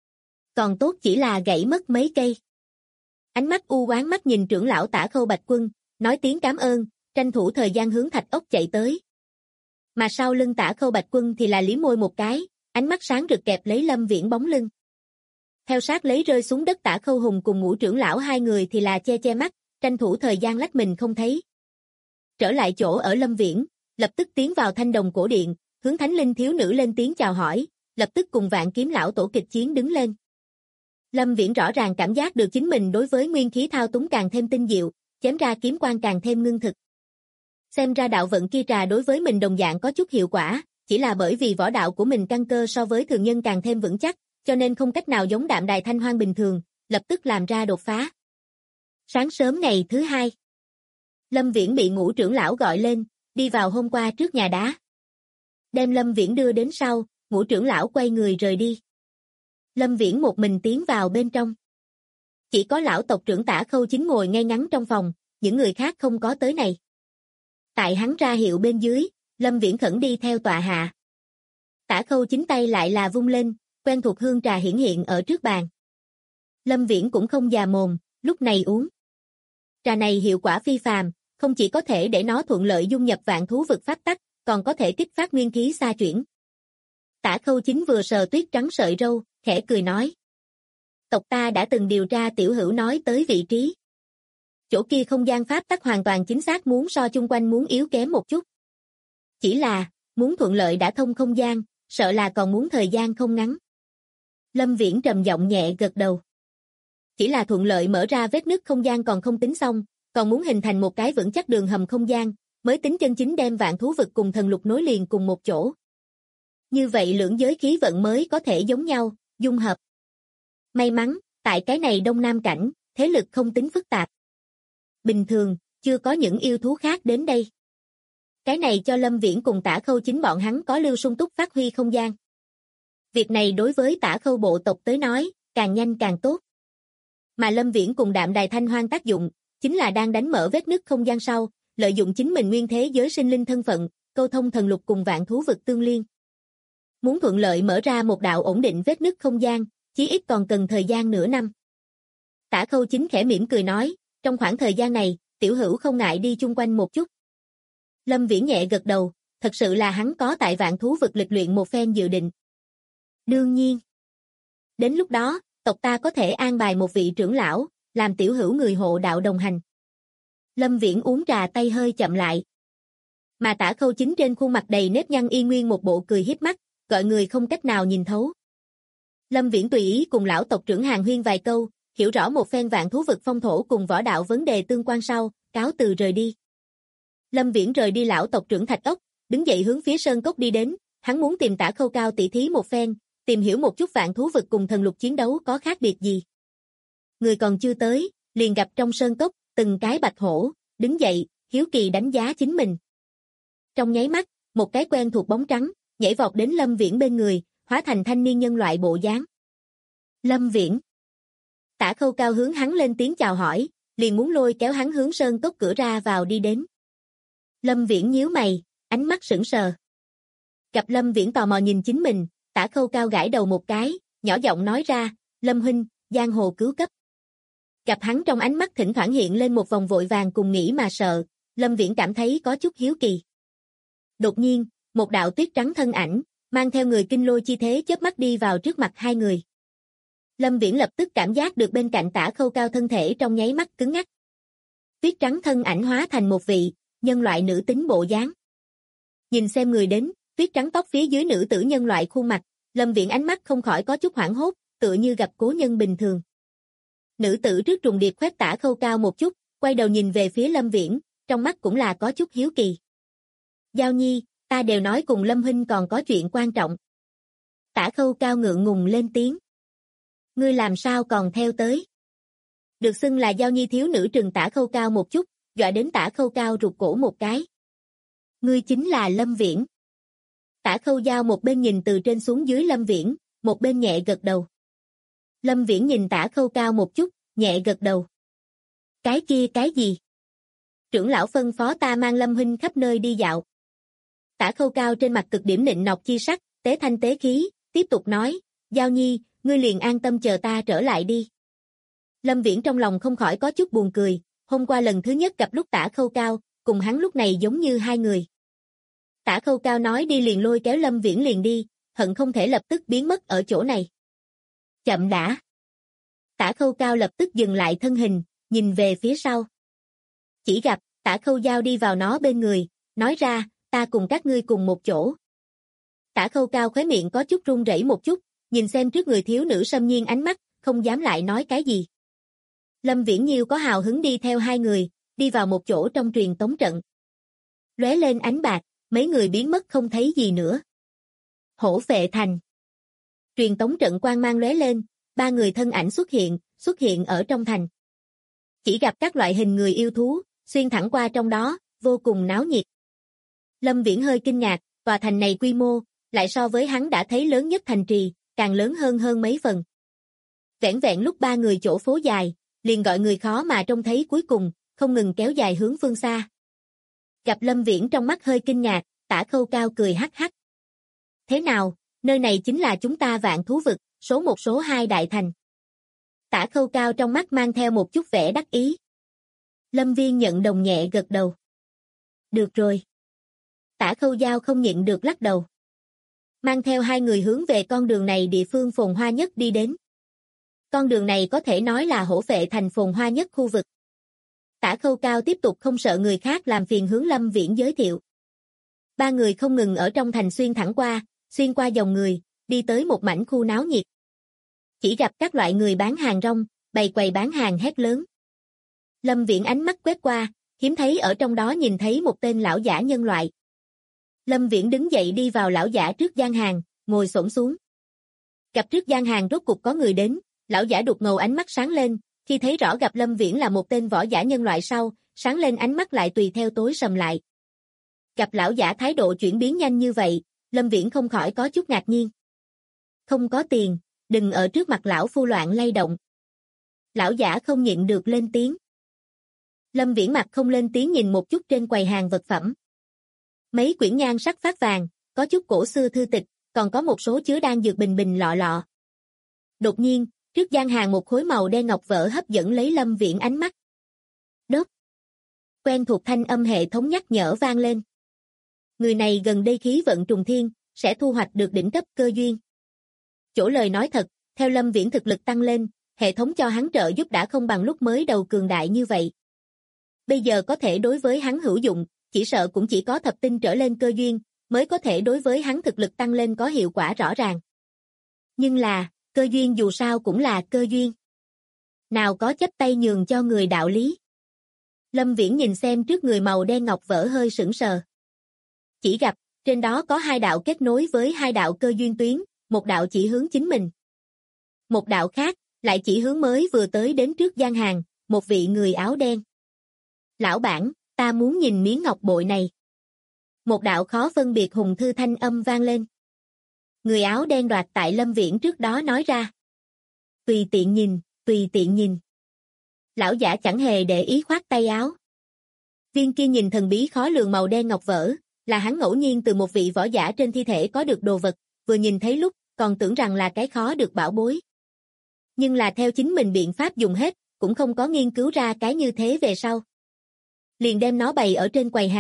Còn tốt chỉ là gãy mất mấy cây. Ánh mắt u oán mắt nhìn trưởng lão Tả Khâu Bạch Quân, nói tiếng cảm ơn, tranh thủ thời gian hướng thạch ốc chạy tới. Mà sau lưng Tả Khâu Bạch Quân thì là liếm môi một cái, ánh mắt sáng rực kẹp lấy Lâm Viễn bóng lưng. Theo sát lấy rơi xuống đất Tả Khâu Hùng cùng Ngũ trưởng lão hai người thì là che mắt, tranh thủ thời gian lách mình không thấy. Trở lại chỗ ở Lâm Viễn, lập tức tiến vào Thanh Đồng cổ điện, hướng Thánh Linh thiếu nữ lên tiếng chào hỏi, lập tức cùng Vạn Kiếm lão tổ kịch chiến đứng lên. Lâm Viễn rõ ràng cảm giác được chính mình đối với nguyên khí thao túng càng thêm tinh diệu, chém ra kiếm quang càng thêm ngưng thực. Xem ra đạo vận kia trà đối với mình đồng dạng có chút hiệu quả, chỉ là bởi vì võ đạo của mình căn cơ so với thường nhân càng thêm vững chắc, cho nên không cách nào giống Đạm Đài Thanh Hoang bình thường, lập tức làm ra đột phá. Sáng sớm ngày thứ hai, Lâm Viễn bị Ngũ trưởng lão gọi lên, đi vào hôm qua trước nhà đá. Đem Lâm Viễn đưa đến sau, Ngũ trưởng lão quay người rời đi. Lâm Viễn một mình tiến vào bên trong. Chỉ có lão tộc trưởng Tả Khâu Chính ngồi ngay ngắn trong phòng, những người khác không có tới này. Tại hắn ra hiệu bên dưới, Lâm Viễn khẩn đi theo tọa hạ. Tả Khâu Chính tay lại là vung lên, quen thuộc hương trà hiển hiện ở trước bàn. Lâm Viễn cũng không già mồm, lúc này uống. Trà này hiệu quả phi phàm, không chỉ có thể để nó thuận lợi dung nhập vạn thú vực pháp tắc, còn có thể kích phát nguyên khí xa chuyển. Tả Khâu Chính vừa sờ tuyết trắng sợi râu, khẽ cười nói. Tộc ta đã từng điều tra tiểu hữu nói tới vị trí. Chỗ kia không gian pháp tắc hoàn toàn chính xác muốn so chung quanh muốn yếu kém một chút. Chỉ là, muốn thuận lợi đã thông không gian, sợ là còn muốn thời gian không ngắn. Lâm Viễn trầm giọng nhẹ gật đầu. Chỉ là thuận lợi mở ra vết nứt không gian còn không tính xong, còn muốn hình thành một cái vững chắc đường hầm không gian, mới tính chân chính đem vạn thú vực cùng thần lục nối liền cùng một chỗ. Như vậy lưỡng giới khí vận mới có thể giống nhau, dung hợp. May mắn, tại cái này Đông Nam cảnh, thế lực không tính phức tạp. Bình thường, chưa có những yêu thú khác đến đây. Cái này cho Lâm Viễn cùng Tả Khâu Chính bọn hắn có lưu sung túc phát huy không gian. Việc này đối với Tả Khâu bộ tộc tới nói, càng nhanh càng tốt. Mà Lâm Viễn cùng Đạm Đài Thanh Hoang tác dụng, chính là đang đánh mở vết nứt không gian sau, lợi dụng chính mình nguyên thế giới sinh linh thân phận, câu thông thần lục cùng vạn thú vực tương liên. Muốn thuận lợi mở ra một đạo ổn định vết nứt không gian, chí ít còn cần thời gian nửa năm. Tả Khâu Chính khẽ mỉm cười nói, trong khoảng thời gian này, tiểu hữu không ngại đi chung quanh một chút. Lâm Viễn nhẹ gật đầu, thật sự là hắn có tại vạn thú vực lịch luyện một phen dự định. Đương nhiên. Đến lúc đó, tộc ta có thể an bài một vị trưởng lão, làm tiểu hữu người hộ đạo đồng hành. Lâm Viễn uống trà tay hơi chậm lại. Mà Tả Khâu Chính trên khuôn mặt đầy nếp nhăn y nguyên một bộ cười hiếp mắt, gọi người không cách nào nhìn thấu. Lâm Viễn tùy ý cùng lão tộc trưởng hàn huyên vài câu, hiểu rõ một phen vạn thú vực phong thổ cùng võ đạo vấn đề tương quan sau, cáo từ rời đi. Lâm Viễn rời đi lão tộc trưởng Thạch Ốc, đứng dậy hướng phía sơn cốc đi đến, hắn muốn tìm Tả Khâu Cao tỷ thí một phen, tìm hiểu một chút vạn thú vực cùng thần lục chiến đấu có khác biệt gì. Người còn chưa tới, liền gặp trong sơn cốc, từng cái bạch hổ, đứng dậy, hiếu kỳ đánh giá chính mình. Trong nháy mắt, một cái quen thuộc bóng trắng, nhảy vọt đến Lâm Viễn bên người, hóa thành thanh niên nhân loại bộ dáng. Lâm Viễn. Tả Khâu Cao hướng hắn lên tiếng chào hỏi, liền muốn lôi kéo hắn hướng sơn cốc cửa ra vào đi đến. Lâm Viễn nhíu mày, ánh mắt sững sờ. Gặp Lâm Viễn tò mò nhìn chính mình, Tả Khâu Cao gãi đầu một cái, nhỏ giọng nói ra, Lâm huynh, giang hồ cứu cấp. Gặp hắn trong ánh mắt thỉnh thoảng hiện lên một vòng vội vàng cùng nghĩ mà sợ, Lâm Viễn cảm thấy có chút hiếu kỳ. Đột nhiên, một đạo tuyết trắng thân ảnh, mang theo người kinh lôi chi thế chớp mắt đi vào trước mặt hai người. Lâm Viễn lập tức cảm giác được bên cạnh Tả Khâu Cao thân thể trong nháy mắt cứng ngắc. Tuyết trắng thân ảnh hóa thành một vị nhân loại nữ tính bộ dáng. Nhìn xem người đến, tuyết trắng tóc phía dưới nữ tử nhân loại khuôn mặt, Lâm Viễn ánh mắt không khỏi có chút hoảng hốt, tựa như gặp cố nhân bình thường. Nữ tử trước trùng điệp khoét Tả Khâu Cao một chút, quay đầu nhìn về phía Lâm Viễn, trong mắt cũng là có chút hiếu kỳ. Giao Nhi, ta đều nói cùng Lâm huynh còn có chuyện quan trọng. Tả Khâu Cao ngượng ngùng lên tiếng. Ngươi làm sao còn theo tới? Được xưng là Giao Nhi thiếu nữ trừng Tả Khâu Cao một chút, dọa đến Tả Khâu Cao rụt cổ một cái. Ngươi chính là Lâm Viễn. Tả Khâu Giao một bên nhìn từ trên xuống dưới Lâm Viễn, một bên nhẹ gật đầu. Lâm Viễn nhìn Tả Khâu Cao một chút, nhẹ gật đầu. Cái kia cái gì? Trưởng lão phân phó ta mang Lâm huynh khắp nơi đi dạo. Tả Khâu Cao trên mặt cực điểm nịnh nọt chi sắc, tế thanh tế khí, tiếp tục nói, Giao Nhi, ngươi liền an tâm chờ ta trở lại đi. Lâm Viễn trong lòng không khỏi có chút buồn cười, hôm qua lần thứ nhất gặp lúc Tả Khâu Cao, cùng hắn lúc này giống như hai người. Tả Khâu Cao nói đi liền lôi kéo Lâm Viễn liền đi, hận không thể lập tức biến mất ở chỗ này. Chậm đã. Tả Khâu Cao lập tức dừng lại thân hình, nhìn về phía sau. Chỉ gặp, Tả Khâu Giao đi vào nó bên người, nói ra, ta cùng các ngươi cùng một chỗ. Tả Khâu Cao khóe miệng có chút run rẩy một chút, nhìn xem trước người thiếu nữ xâm nhiên ánh mắt, không dám lại nói cái gì. Lâm Viễn Nhiêu có hào hứng đi theo hai người, đi vào một chỗ trong truyền tống trận. Lóe lên ánh bạc, mấy người biến mất không thấy gì nữa. Hổ Phệ Thành. Truyền tống trận quang mang lóe lên, ba người thân ảnh xuất hiện ở trong thành. Chỉ gặp các loại hình người yêu thú, xuyên thẳng qua trong đó, vô cùng náo nhiệt. Lâm Viễn hơi kinh ngạc, tòa thành này quy mô, lại so với hắn đã thấy lớn nhất thành trì, càng lớn hơn mấy phần. Vẻn vẹn lúc ba người chỗ phố dài, liền gọi người khó mà trông thấy cuối cùng, không ngừng kéo dài hướng phương xa. Gặp Lâm Viễn trong mắt hơi kinh ngạc, Tả Khâu Cao cười hắc hắc. Thế nào, nơi này chính là chúng ta Vạn Thú Vực, số 1 số 2 đại thành. Tả Khâu Cao trong mắt mang theo một chút vẻ đắc ý. Lâm Viên nhận đồng nhẹ gật đầu. Được rồi. Tả Khâu Giao không nhịn được lắc đầu. Mang theo hai người hướng về con đường này địa phương phồn hoa nhất đi đến. Con đường này có thể nói là Hổ Phệ Thành phồn hoa nhất khu vực. Tả Khâu Cao tiếp tục không sợ người khác làm phiền hướng Lâm Viễn giới thiệu. Ba người không ngừng ở trong thành xuyên qua dòng người, đi tới một mảnh khu náo nhiệt. Chỉ gặp các loại người bán hàng rong, bày quầy bán hàng hét lớn. Lâm Viễn ánh mắt quét qua, hiếm thấy ở trong đó nhìn thấy một tên lão giả nhân loại. Lâm Viễn đứng dậy đi vào lão giả trước gian hàng, ngồi xổm xuống. Gặp trước gian hàng rốt cục có người đến, lão giả đục ngầu ánh mắt sáng lên, khi thấy rõ gặp Lâm Viễn là một tên võ giả nhân loại sau, sáng lên ánh mắt lại tùy theo tối sầm lại. Gặp lão giả thái độ chuyển biến nhanh như vậy, Lâm Viễn không khỏi có chút ngạc nhiên. Không có tiền, đừng ở trước mặt lão phu loạn lay động. Lão giả không nhịn được lên tiếng. Lâm Viễn mặt không lên tiếng nhìn một chút trên quầy hàng vật phẩm. Mấy quyển nhan sắc phát vàng, có chút cổ xưa thư tịch, còn có một số chứa đan dược bình lọ lọ. Đột nhiên, trước gian hàng một khối màu đen ngọc vỡ hấp dẫn lấy Lâm Viễn ánh mắt. Đốt. Quen thuộc thanh âm hệ thống nhắc nhở vang lên. Người này gần đây khí vận trùng thiên, sẽ thu hoạch được đỉnh cấp cơ duyên. Chỗ lời nói thật, theo Lâm Viễn thực lực tăng lên, hệ thống cho hắn trợ giúp đã không bằng lúc mới đầu cường đại như vậy. Bây giờ có thể đối với hắn hữu dụng, chỉ sợ cũng chỉ có thập tinh trở lên cơ duyên, mới có thể đối với hắn thực lực tăng lên có hiệu quả rõ ràng. Nhưng là, cơ duyên dù sao cũng là cơ duyên. Nào có chấp tay nhường cho người đạo lý. Lâm Viễn nhìn xem trước người màu đen ngọc vỡ hơi sững sờ. Chỉ gặp, trên đó có hai đạo kết nối với hai đạo cơ duyên tuyến, một đạo chỉ hướng chính mình. Một đạo khác, lại chỉ hướng mới vừa tới đến trước gian hàng, một vị người áo đen. Lão bản, ta muốn nhìn miếng ngọc bội này. Một đạo khó phân biệt hùng thư thanh âm vang lên. Người áo đen đoạt tại Lâm Viễn trước đó nói ra. Tùy tiện nhìn, tùy tiện nhìn. Lão giả chẳng hề để ý khoát tay áo. Viên kia nhìn thần bí khó lường màu đen ngọc vỡ, là hắn ngẫu nhiên từ một vị võ giả trên thi thể có được đồ vật, vừa nhìn thấy lúc, còn tưởng rằng là cái khó được bảo bối. Nhưng là theo chính mình biện pháp dùng hết, cũng không có nghiên cứu ra cái như thế về sau. Liền đem nó bày ở trên quầy hàng,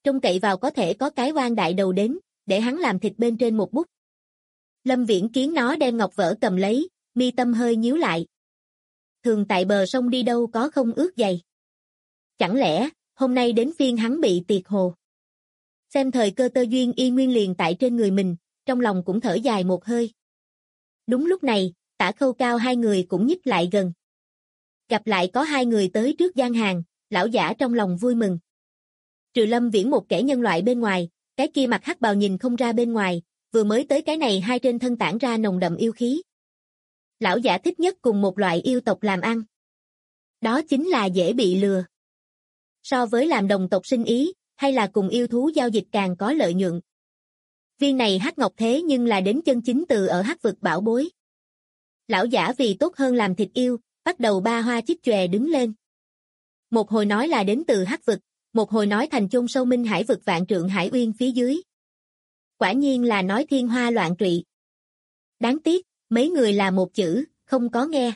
trông cậy vào có thể có cái oan đại đầu đến, để hắn làm thịt bên trên một bút. Lâm Viễn kiến nó đem ngọc vỡ cầm lấy, mi tâm hơi nhíu lại. Thường tại bờ sông đi đâu có không ướt giày. Chẳng lẽ, hôm nay đến phiên hắn bị tiệt hồ. Xem thời cơ tơ duyên y nguyên liền tại trên người mình, trong lòng cũng thở dài một hơi. Đúng lúc này, Tả Khâu Cao hai người cũng nhích lại gần. Gặp lại có hai người tới trước gian hàng, lão giả trong lòng vui mừng. Trừ Lâm Viễn một kẻ nhân loại bên ngoài, cái kia mặc hắc bào nhìn không ra bên ngoài, vừa mới tới cái này hai trên thân tản ra nồng đậm yêu khí. Lão giả thích nhất cùng một loại yêu tộc làm ăn. Đó chính là dễ bị lừa. So với làm đồng tộc sinh ý, hay là cùng yêu thú giao dịch càng có lợi nhuận. Viên này hắc ngọc thế nhưng là đến chân chính từ ở hắc vực bảo bối. Lão giả vì tốt hơn làm thịt yêu, bắt đầu ba hoa chích chòe đứng lên. Một hồi nói là đến từ hắc vực, một hồi nói thành chôn sâu minh hải vực vạn trượng hải uyên phía dưới. Quả nhiên là nói thiên hoa loạn trụy. Đáng tiếc, mấy người là một chữ, không có nghe.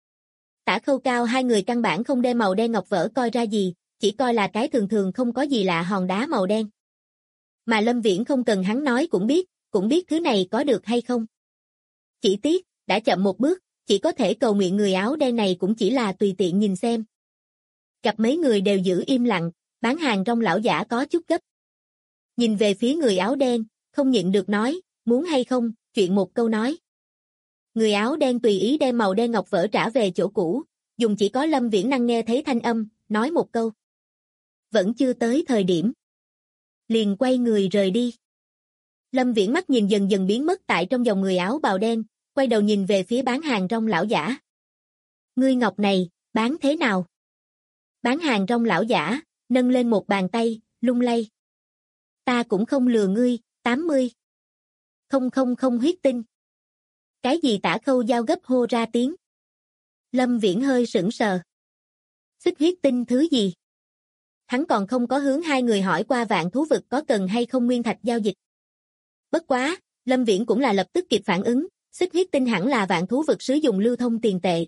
Tả Khâu Cao hai người căn bản không đem màu đen ngọc vỡ coi ra gì, chỉ coi là cái thường thường không có gì lạ hòn đá màu đen. Mà Lâm Viễn không cần hắn nói cũng biết thứ này có được hay không. Chỉ tiếc, đã chậm một bước, chỉ có thể cầu nguyện người áo đen này cũng chỉ là tùy tiện nhìn xem. Gặp mấy người đều giữ im lặng, bán hàng rong lão giả có chút gấp. Nhìn về phía người áo đen, không nhịn được nói, muốn hay không, chuyện một câu nói. Người áo đen tùy ý đem màu đen ngọc vỡ trả về chỗ cũ, dùng chỉ có Lâm Viễn năng nghe thấy thanh âm, nói một câu. Vẫn chưa tới thời điểm. Liền quay người rời đi. Lâm Viễn mắt nhìn dần dần biến mất tại trong dòng người áo bào đen, quay đầu nhìn về phía bán hàng rong lão giả. Ngươi ngọc này, bán thế nào? Bán hàng rong lão giả, nâng lên một bàn tay, lung lay. Ta cũng không lừa ngươi, 80. Không huyết tinh. Cái gì Tả Khâu Giao gấp hô ra tiếng. Lâm Viễn hơi sững sờ. Xích huyết tinh thứ gì? Hắn còn không có hướng hai người hỏi qua Vạn Thú Vực có cần hay không nguyên thạch giao dịch. Bất quá, Lâm Viễn cũng là lập tức kịp phản ứng, xích huyết tinh hẳn là Vạn Thú Vực sử dụng lưu thông tiền tệ.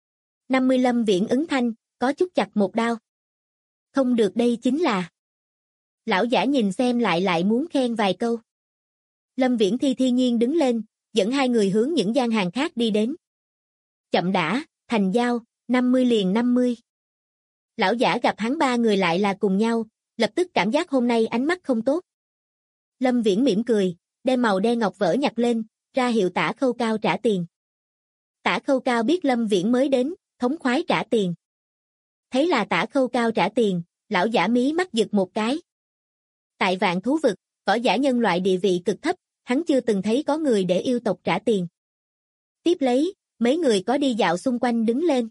50 Lâm Viễn ứng thanh, có chút chặt một đao. Không được đây chính là. Lão giả nhìn xem lại muốn khen vài câu. Lâm Viễn thi nhiên đứng lên, dẫn hai người hướng những gian hàng khác đi đến. Chậm đã, thành giao, 50 liền 50. Lão giả gặp hắn ba người lại là cùng nhau, lập tức cảm giác hôm nay ánh mắt không tốt. Lâm Viễn mỉm cười, đem màu đen ngọc vỡ nhặt lên, ra hiệu Tả Khâu Cao trả tiền. Tả Khâu Cao biết Lâm Viễn mới đến, thống khoái trả tiền. Thấy là Tả Khâu Cao trả tiền, lão giả mí mắt giật một cái. Tại Vạn Thú Vực, võ giả nhân loại địa vị cực thấp, hắn chưa từng thấy có người để yêu tộc trả tiền. Tiếp lấy, mấy người có đi dạo xung quanh đứng lên.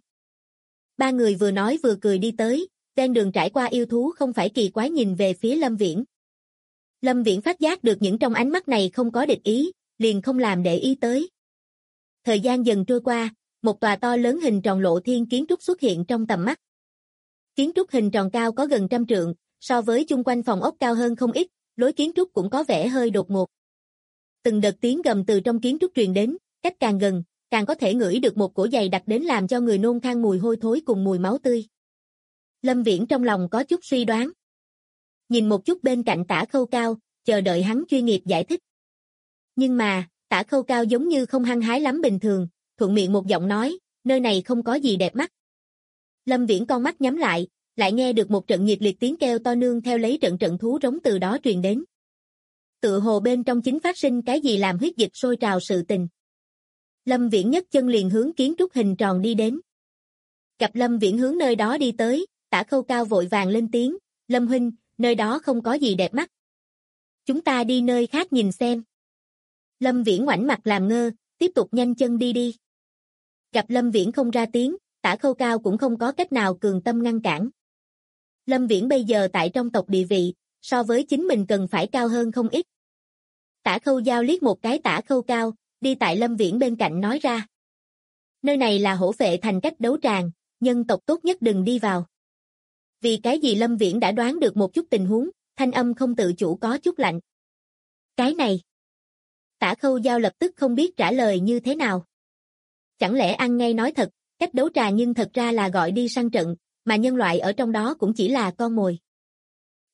Ba người vừa nói vừa cười đi tới, ven đường trải qua yêu thú không phải kỳ quái nhìn về phía Lâm Viễn. Lâm Viễn phát giác được những trong ánh mắt này không có địch ý, liền không làm để ý tới. Thời gian dần trôi qua, một tòa to lớn hình tròn lộ thiên kiến trúc xuất hiện trong tầm mắt. Kiến trúc hình tròn cao có gần 100 trượng, so với chung quanh phòng ốc cao hơn không ít, lối kiến trúc cũng có vẻ hơi đột ngột. Từng đợt tiếng gầm từ trong kiến trúc truyền đến, cách càng gần, càng có thể ngửi được một cổ dày đặc đến làm cho người nôn khan mùi hôi thối cùng mùi máu tươi. Lâm Viễn trong lòng có chút suy đoán. Nhìn một chút bên cạnh Tả Khâu Cao, chờ đợi hắn chuyên nghiệp giải thích. Nhưng mà, Tả Khâu Cao giống như không hăng hái lắm bình thường, thuận miệng một giọng nói, nơi này không có gì đẹp mắt. Lâm Viễn con mắt nhắm lại, lại nghe được một trận nhiệt liệt tiếng kêu to nương theo lấy trận thú rống từ đó truyền đến. Tựa hồ bên trong chính phát sinh cái gì làm huyết dịch sôi trào sự tình. Lâm Viễn nhấc chân liền hướng kiến trúc hình tròn đi đến. Gặp Lâm Viễn hướng nơi đó đi tới, Tả Khâu Cao vội vàng lên tiếng, Lâm huynh, nơi đó không có gì đẹp mắt. Chúng ta đi nơi khác nhìn xem. Lâm Viễn ngoảnh mặt làm ngơ, tiếp tục nhanh chân đi. Gặp Lâm Viễn không ra tiếng, Tả Khâu Cao cũng không có cách nào cường tâm ngăn cản. Lâm Viễn bây giờ tại trong tộc địa vị, so với chính mình cần phải cao hơn không ít. Tả Khâu Giao liếc một cái Tả Khâu Cao, đi tại Lâm Viễn bên cạnh nói ra. Nơi này là hổ phệ thành cách đấu tràng, nhân tộc tốt nhất đừng đi vào. Vì cái gì Lâm Viễn đã đoán được một chút tình huống, thanh âm không tự chủ có chút lạnh. Cái này. Tả Khâu Giao lập tức không biết trả lời như thế nào. Chẳng lẽ ăn ngay nói thật, cách đấu tràng nhưng thật ra là gọi đi săn trận, mà nhân loại ở trong đó cũng chỉ là con mồi.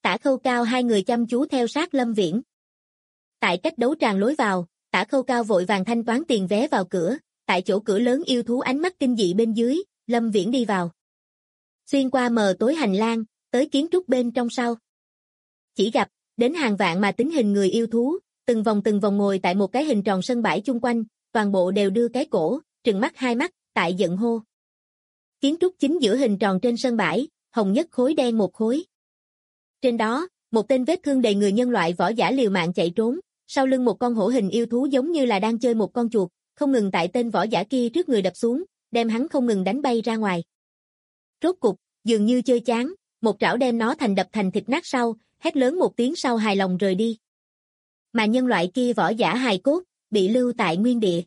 Tả Khâu Cao hai người chăm chú theo sát Lâm Viễn. Tại cách đấu tràng lối vào, Tả Khâu Cao vội vàng thanh toán tiền vé vào cửa, tại chỗ cửa lớn yêu thú ánh mắt kinh dị bên dưới, Lâm Viễn đi vào. Xuyên qua mờ tối hành lang, tới kiến trúc bên trong sau. Chỉ gặp, đến hàng vạn mà tính hình người yêu thú, từng vòng ngồi tại một cái hình tròn sân bãi chung quanh, toàn bộ đều đưa cái cổ, trừng mắt hai mắt, tại giận hô. Kiến trúc chính giữa hình tròn trên sân bãi, hồng nhất khối đen một khối. Trên đó, một tên vết thương đầy người nhân loại võ giả liều mạng chạy trốn, sau lưng một con hổ hình yêu thú giống như là đang chơi một con chuột, không ngừng tại tên võ giả kia trước người đập xuống, đem hắn không ngừng đánh bay ra ngoài. Rốt cục, dường như chơi chán, một trảo đem nó đập thành thịt nát sau, hét lớn một tiếng sau hài lòng rời đi. Mà nhân loại kia võ giả hài cốt, bị lưu tại nguyên địa.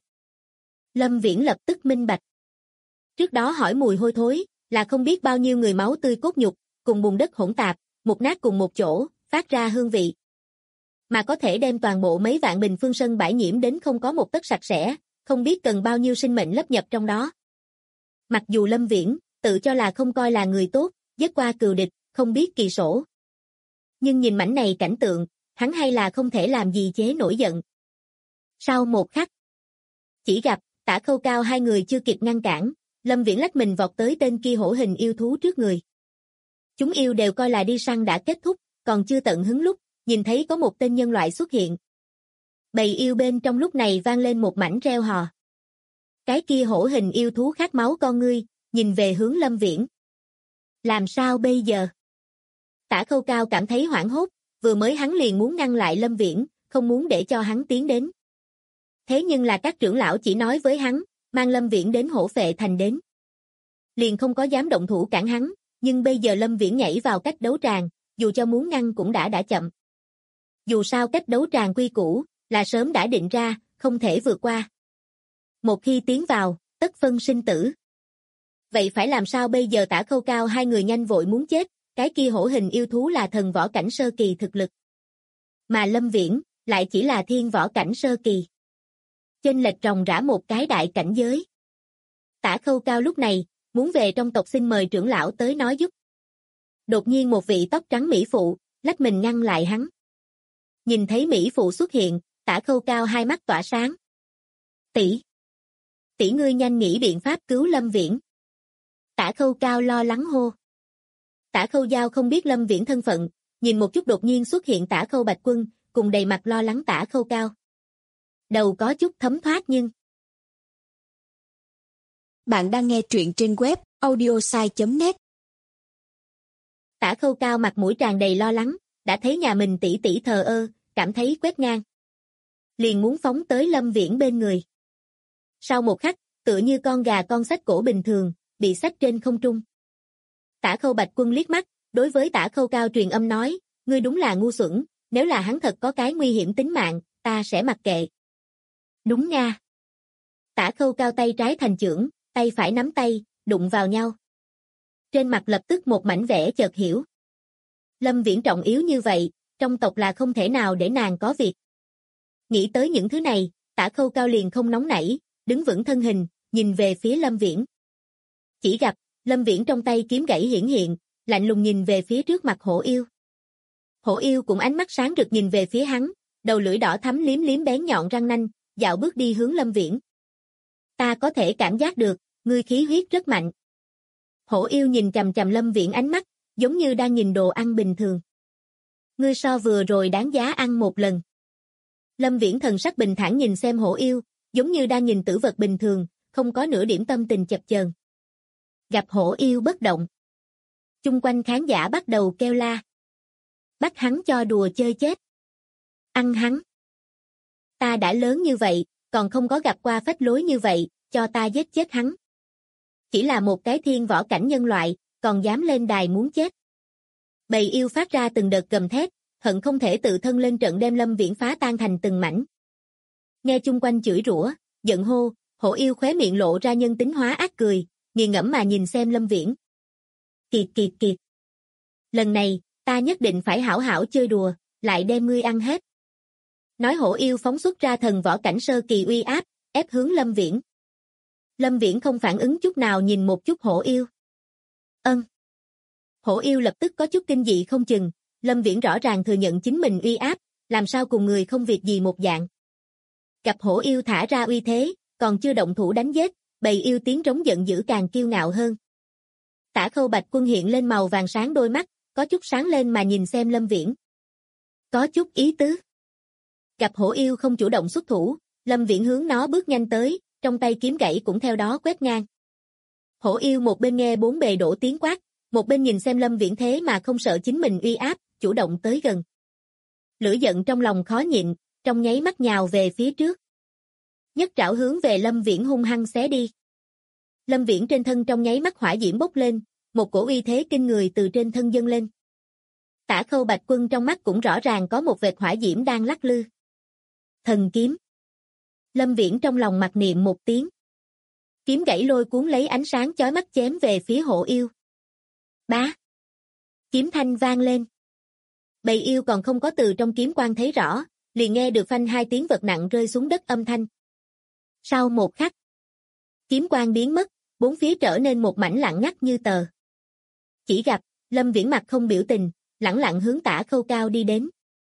Lâm Viễn lập tức minh bạch. Trước đó hỏi mùi hôi thối, là không biết bao nhiêu người máu tươi cốt nhục, cùng bùn đất hỗn tạp, mục nát cùng một chỗ, phát ra hương vị. Mà có thể đem toàn bộ mấy vạn bình phương sân bãi nhiễm đến không có một tấc sạch sẽ, không biết cần bao nhiêu sinh mệnh lấp nhập trong đó. Mặc dù Lâm Viễn, tự cho là không coi là người tốt, giết qua cừu địch, không biết kỳ sổ. Nhưng nhìn mảnh này cảnh tượng, hắn hay là không thể làm gì chế nổi giận. Sau một khắc, chỉ gặp, Tả Khâu Cao hai người chưa kịp ngăn cản, Lâm Viễn lách mình vọt tới tên kia hổ hình yêu thú trước người. Chúng yêu đều coi là đi săn đã kết thúc, còn chưa tận hứng lúc, nhìn thấy có một tên nhân loại xuất hiện. Bầy yêu bên trong lúc này vang lên một mảnh reo hò. Cái kia hổ hình yêu thú khát máu con ngươi, nhìn về hướng Lâm Viễn. Làm sao bây giờ? Tả Khâu Cao cảm thấy hoảng hốt, vừa mới hắn liền muốn ngăn lại Lâm Viễn, không muốn để cho hắn tiến đến. Thế nhưng là các trưởng lão chỉ nói với hắn, mang Lâm Viễn đến Hổ Phệ Thành đến. Liền không có dám động thủ cản hắn, nhưng bây giờ Lâm Viễn nhảy vào cách đấu tràng, dù cho muốn ngăn cũng đã chậm. Dù sao cách đấu tràng quy củ, là sớm đã định ra, không thể vượt qua. Một khi tiến vào, tất phân sinh tử. Vậy phải làm sao bây giờ? Tả Khâu Cao hai người nhanh vội muốn chết, cái kia hổ hình yêu thú là thần võ cảnh sơ kỳ thực lực. Mà Lâm Viễn, lại chỉ là thiên võ cảnh sơ kỳ. Chênh lệch ròng rã một cái đại cảnh giới. Tả Khâu Cao lúc này, muốn về trong tộc xin mời trưởng lão tới nói giúp. Đột nhiên một vị tóc trắng mỹ phụ, lách mình ngăn lại hắn. Nhìn thấy mỹ phụ xuất hiện, Tả Khâu Cao hai mắt tỏa sáng. Tỷ ngươi nhanh nghĩ biện pháp cứu Lâm Viễn. Tả Khâu Cao lo lắng hô. Tả Khâu Giao không biết Lâm Viễn thân phận, nhìn một chút đột nhiên xuất hiện Tả Khâu Bạch Quân, cùng đầy mặt lo lắng Tả Khâu Cao. Đầu có chút thấm thoát nhưng... Bạn đang nghe truyện trên web audiosai.net. Tả Khâu Cao mặt mũi tràn đầy lo lắng, đã thấy nhà mình tỷ tỷ thờ ơ, cảm thấy quét ngang. Liền muốn phóng tới Lâm Viễn bên người. Sau một khắc, tựa như con gà con xách cổ bình thường, bị xách trên không trung. Tả Khâu Bạch Quân liếc mắt, đối với Tả Khâu Cao truyền âm nói, ngươi đúng là ngu xuẩn, nếu là hắn thật có cái nguy hiểm tính mạng, ta sẽ mặc kệ. Đúng nha. Tả Khâu Cao tay trái thành chưởng, tay phải nắm tay, đụng vào nhau. Trên mặt lập tức một mảnh vẻ chợt hiểu. Lâm Viễn trọng yếu như vậy, trong tộc là không thể nào để nàng có việc. Nghĩ tới những thứ này, Tả Khâu Cao liền không nóng nảy, đứng vững thân hình, nhìn về phía Lâm Viễn. Chỉ gặp, Lâm Viễn trong tay kiếm gãy hiển hiện, lạnh lùng nhìn về phía trước mặt hổ yêu. Hổ yêu cũng ánh mắt sáng rực nhìn về phía hắn, đầu lưỡi đỏ thắm liếm liếm bén nhọn răng nanh, dạo bước đi hướng Lâm Viễn. Ta có thể cảm giác được, ngươi khí huyết rất mạnh. Hổ yêu nhìn chằm chằm Lâm Viễn ánh mắt, giống như đang nhìn đồ ăn bình thường. Ngươi so vừa rồi đáng giá ăn một lần. Lâm Viễn thần sắc bình thản nhìn xem hổ yêu, giống như đang nhìn tử vật bình thường, không có nửa điểm tâm tình chập chờn. Gặp hổ yêu bất động. Chung quanh khán giả bắt đầu kêu la. Bắt hắn cho đùa chơi chết. Ăn hắn. Ta đã lớn như vậy, còn không có gặp qua phách lối như vậy, cho ta giết chết hắn. Chỉ là một cái thiên võ cảnh nhân loại, còn dám lên đài muốn chết. Bầy yêu phát ra từng đợt gầm thét, hận không thể tự thân lên trận đem Lâm Viễn phá tan thành từng mảnh. Nghe chung quanh chửi rủa, giận hô, hổ yêu khóe miệng lộ ra nhân tính hóa ác cười, nghiền ngẫm mà nhìn xem Lâm Viễn. Kiệt. Lần này, ta nhất định phải hảo hảo chơi đùa, lại đem ngươi ăn hết. Nói hổ yêu phóng xuất ra thần võ cảnh sơ kỳ uy áp, ép hướng Lâm Viễn. Lâm Viễn không phản ứng chút nào nhìn một chút hổ yêu. Hổ yêu lập tức có chút kinh dị không chừng, Lâm Viễn rõ ràng thừa nhận chính mình uy áp, làm sao cùng người không việc gì một dạng. Gặp hổ yêu thả ra uy thế, còn chưa động thủ đánh giết, bầy yêu tiếng trống giận dữ càng kiêu ngạo hơn. Tả Khâu Bạch Quân hiện lên màu vàng sáng đôi mắt, có chút sáng lên mà nhìn xem Lâm Viễn. Có chút ý tứ. Gặp hổ yêu không chủ động xuất thủ, Lâm Viễn hướng nó bước nhanh tới, trong tay kiếm gãy cũng theo đó quét ngang. Hổ yêu một bên nghe bốn bề đổ tiếng quát, một bên nhìn xem Lâm Viễn thế mà không sợ chính mình uy áp, chủ động tới gần. Lửa giận trong lòng khó nhịn, trong nháy mắt nhào về phía trước. Nhất trảo hướng về Lâm Viễn hung hăng xé đi. Lâm Viễn trên thân trong nháy mắt hỏa diễm bốc lên, một cổ uy thế kinh người từ trên thân dâng lên. Tả Khâu Bạch Quân trong mắt cũng rõ ràng có một vệt hỏa diễm đang lắc lư. Thần kiếm. Lâm Viễn trong lòng mặc niệm một tiếng. Kiếm gãy lôi cuốn lấy ánh sáng chói mắt chém về phía hổ yêu. Bá. Kiếm thanh vang lên. Bầy yêu còn không có từ trong kiếm quang thấy rõ, liền nghe được phanh hai tiếng vật nặng rơi xuống đất âm thanh. Sau một khắc, kiếm quang biến mất, bốn phía trở nên một mảnh lặng ngắt như tờ. Chỉ gặp, Lâm Viễn mặt không biểu tình, lẳng lặng hướng Tả Khâu cao đi đến.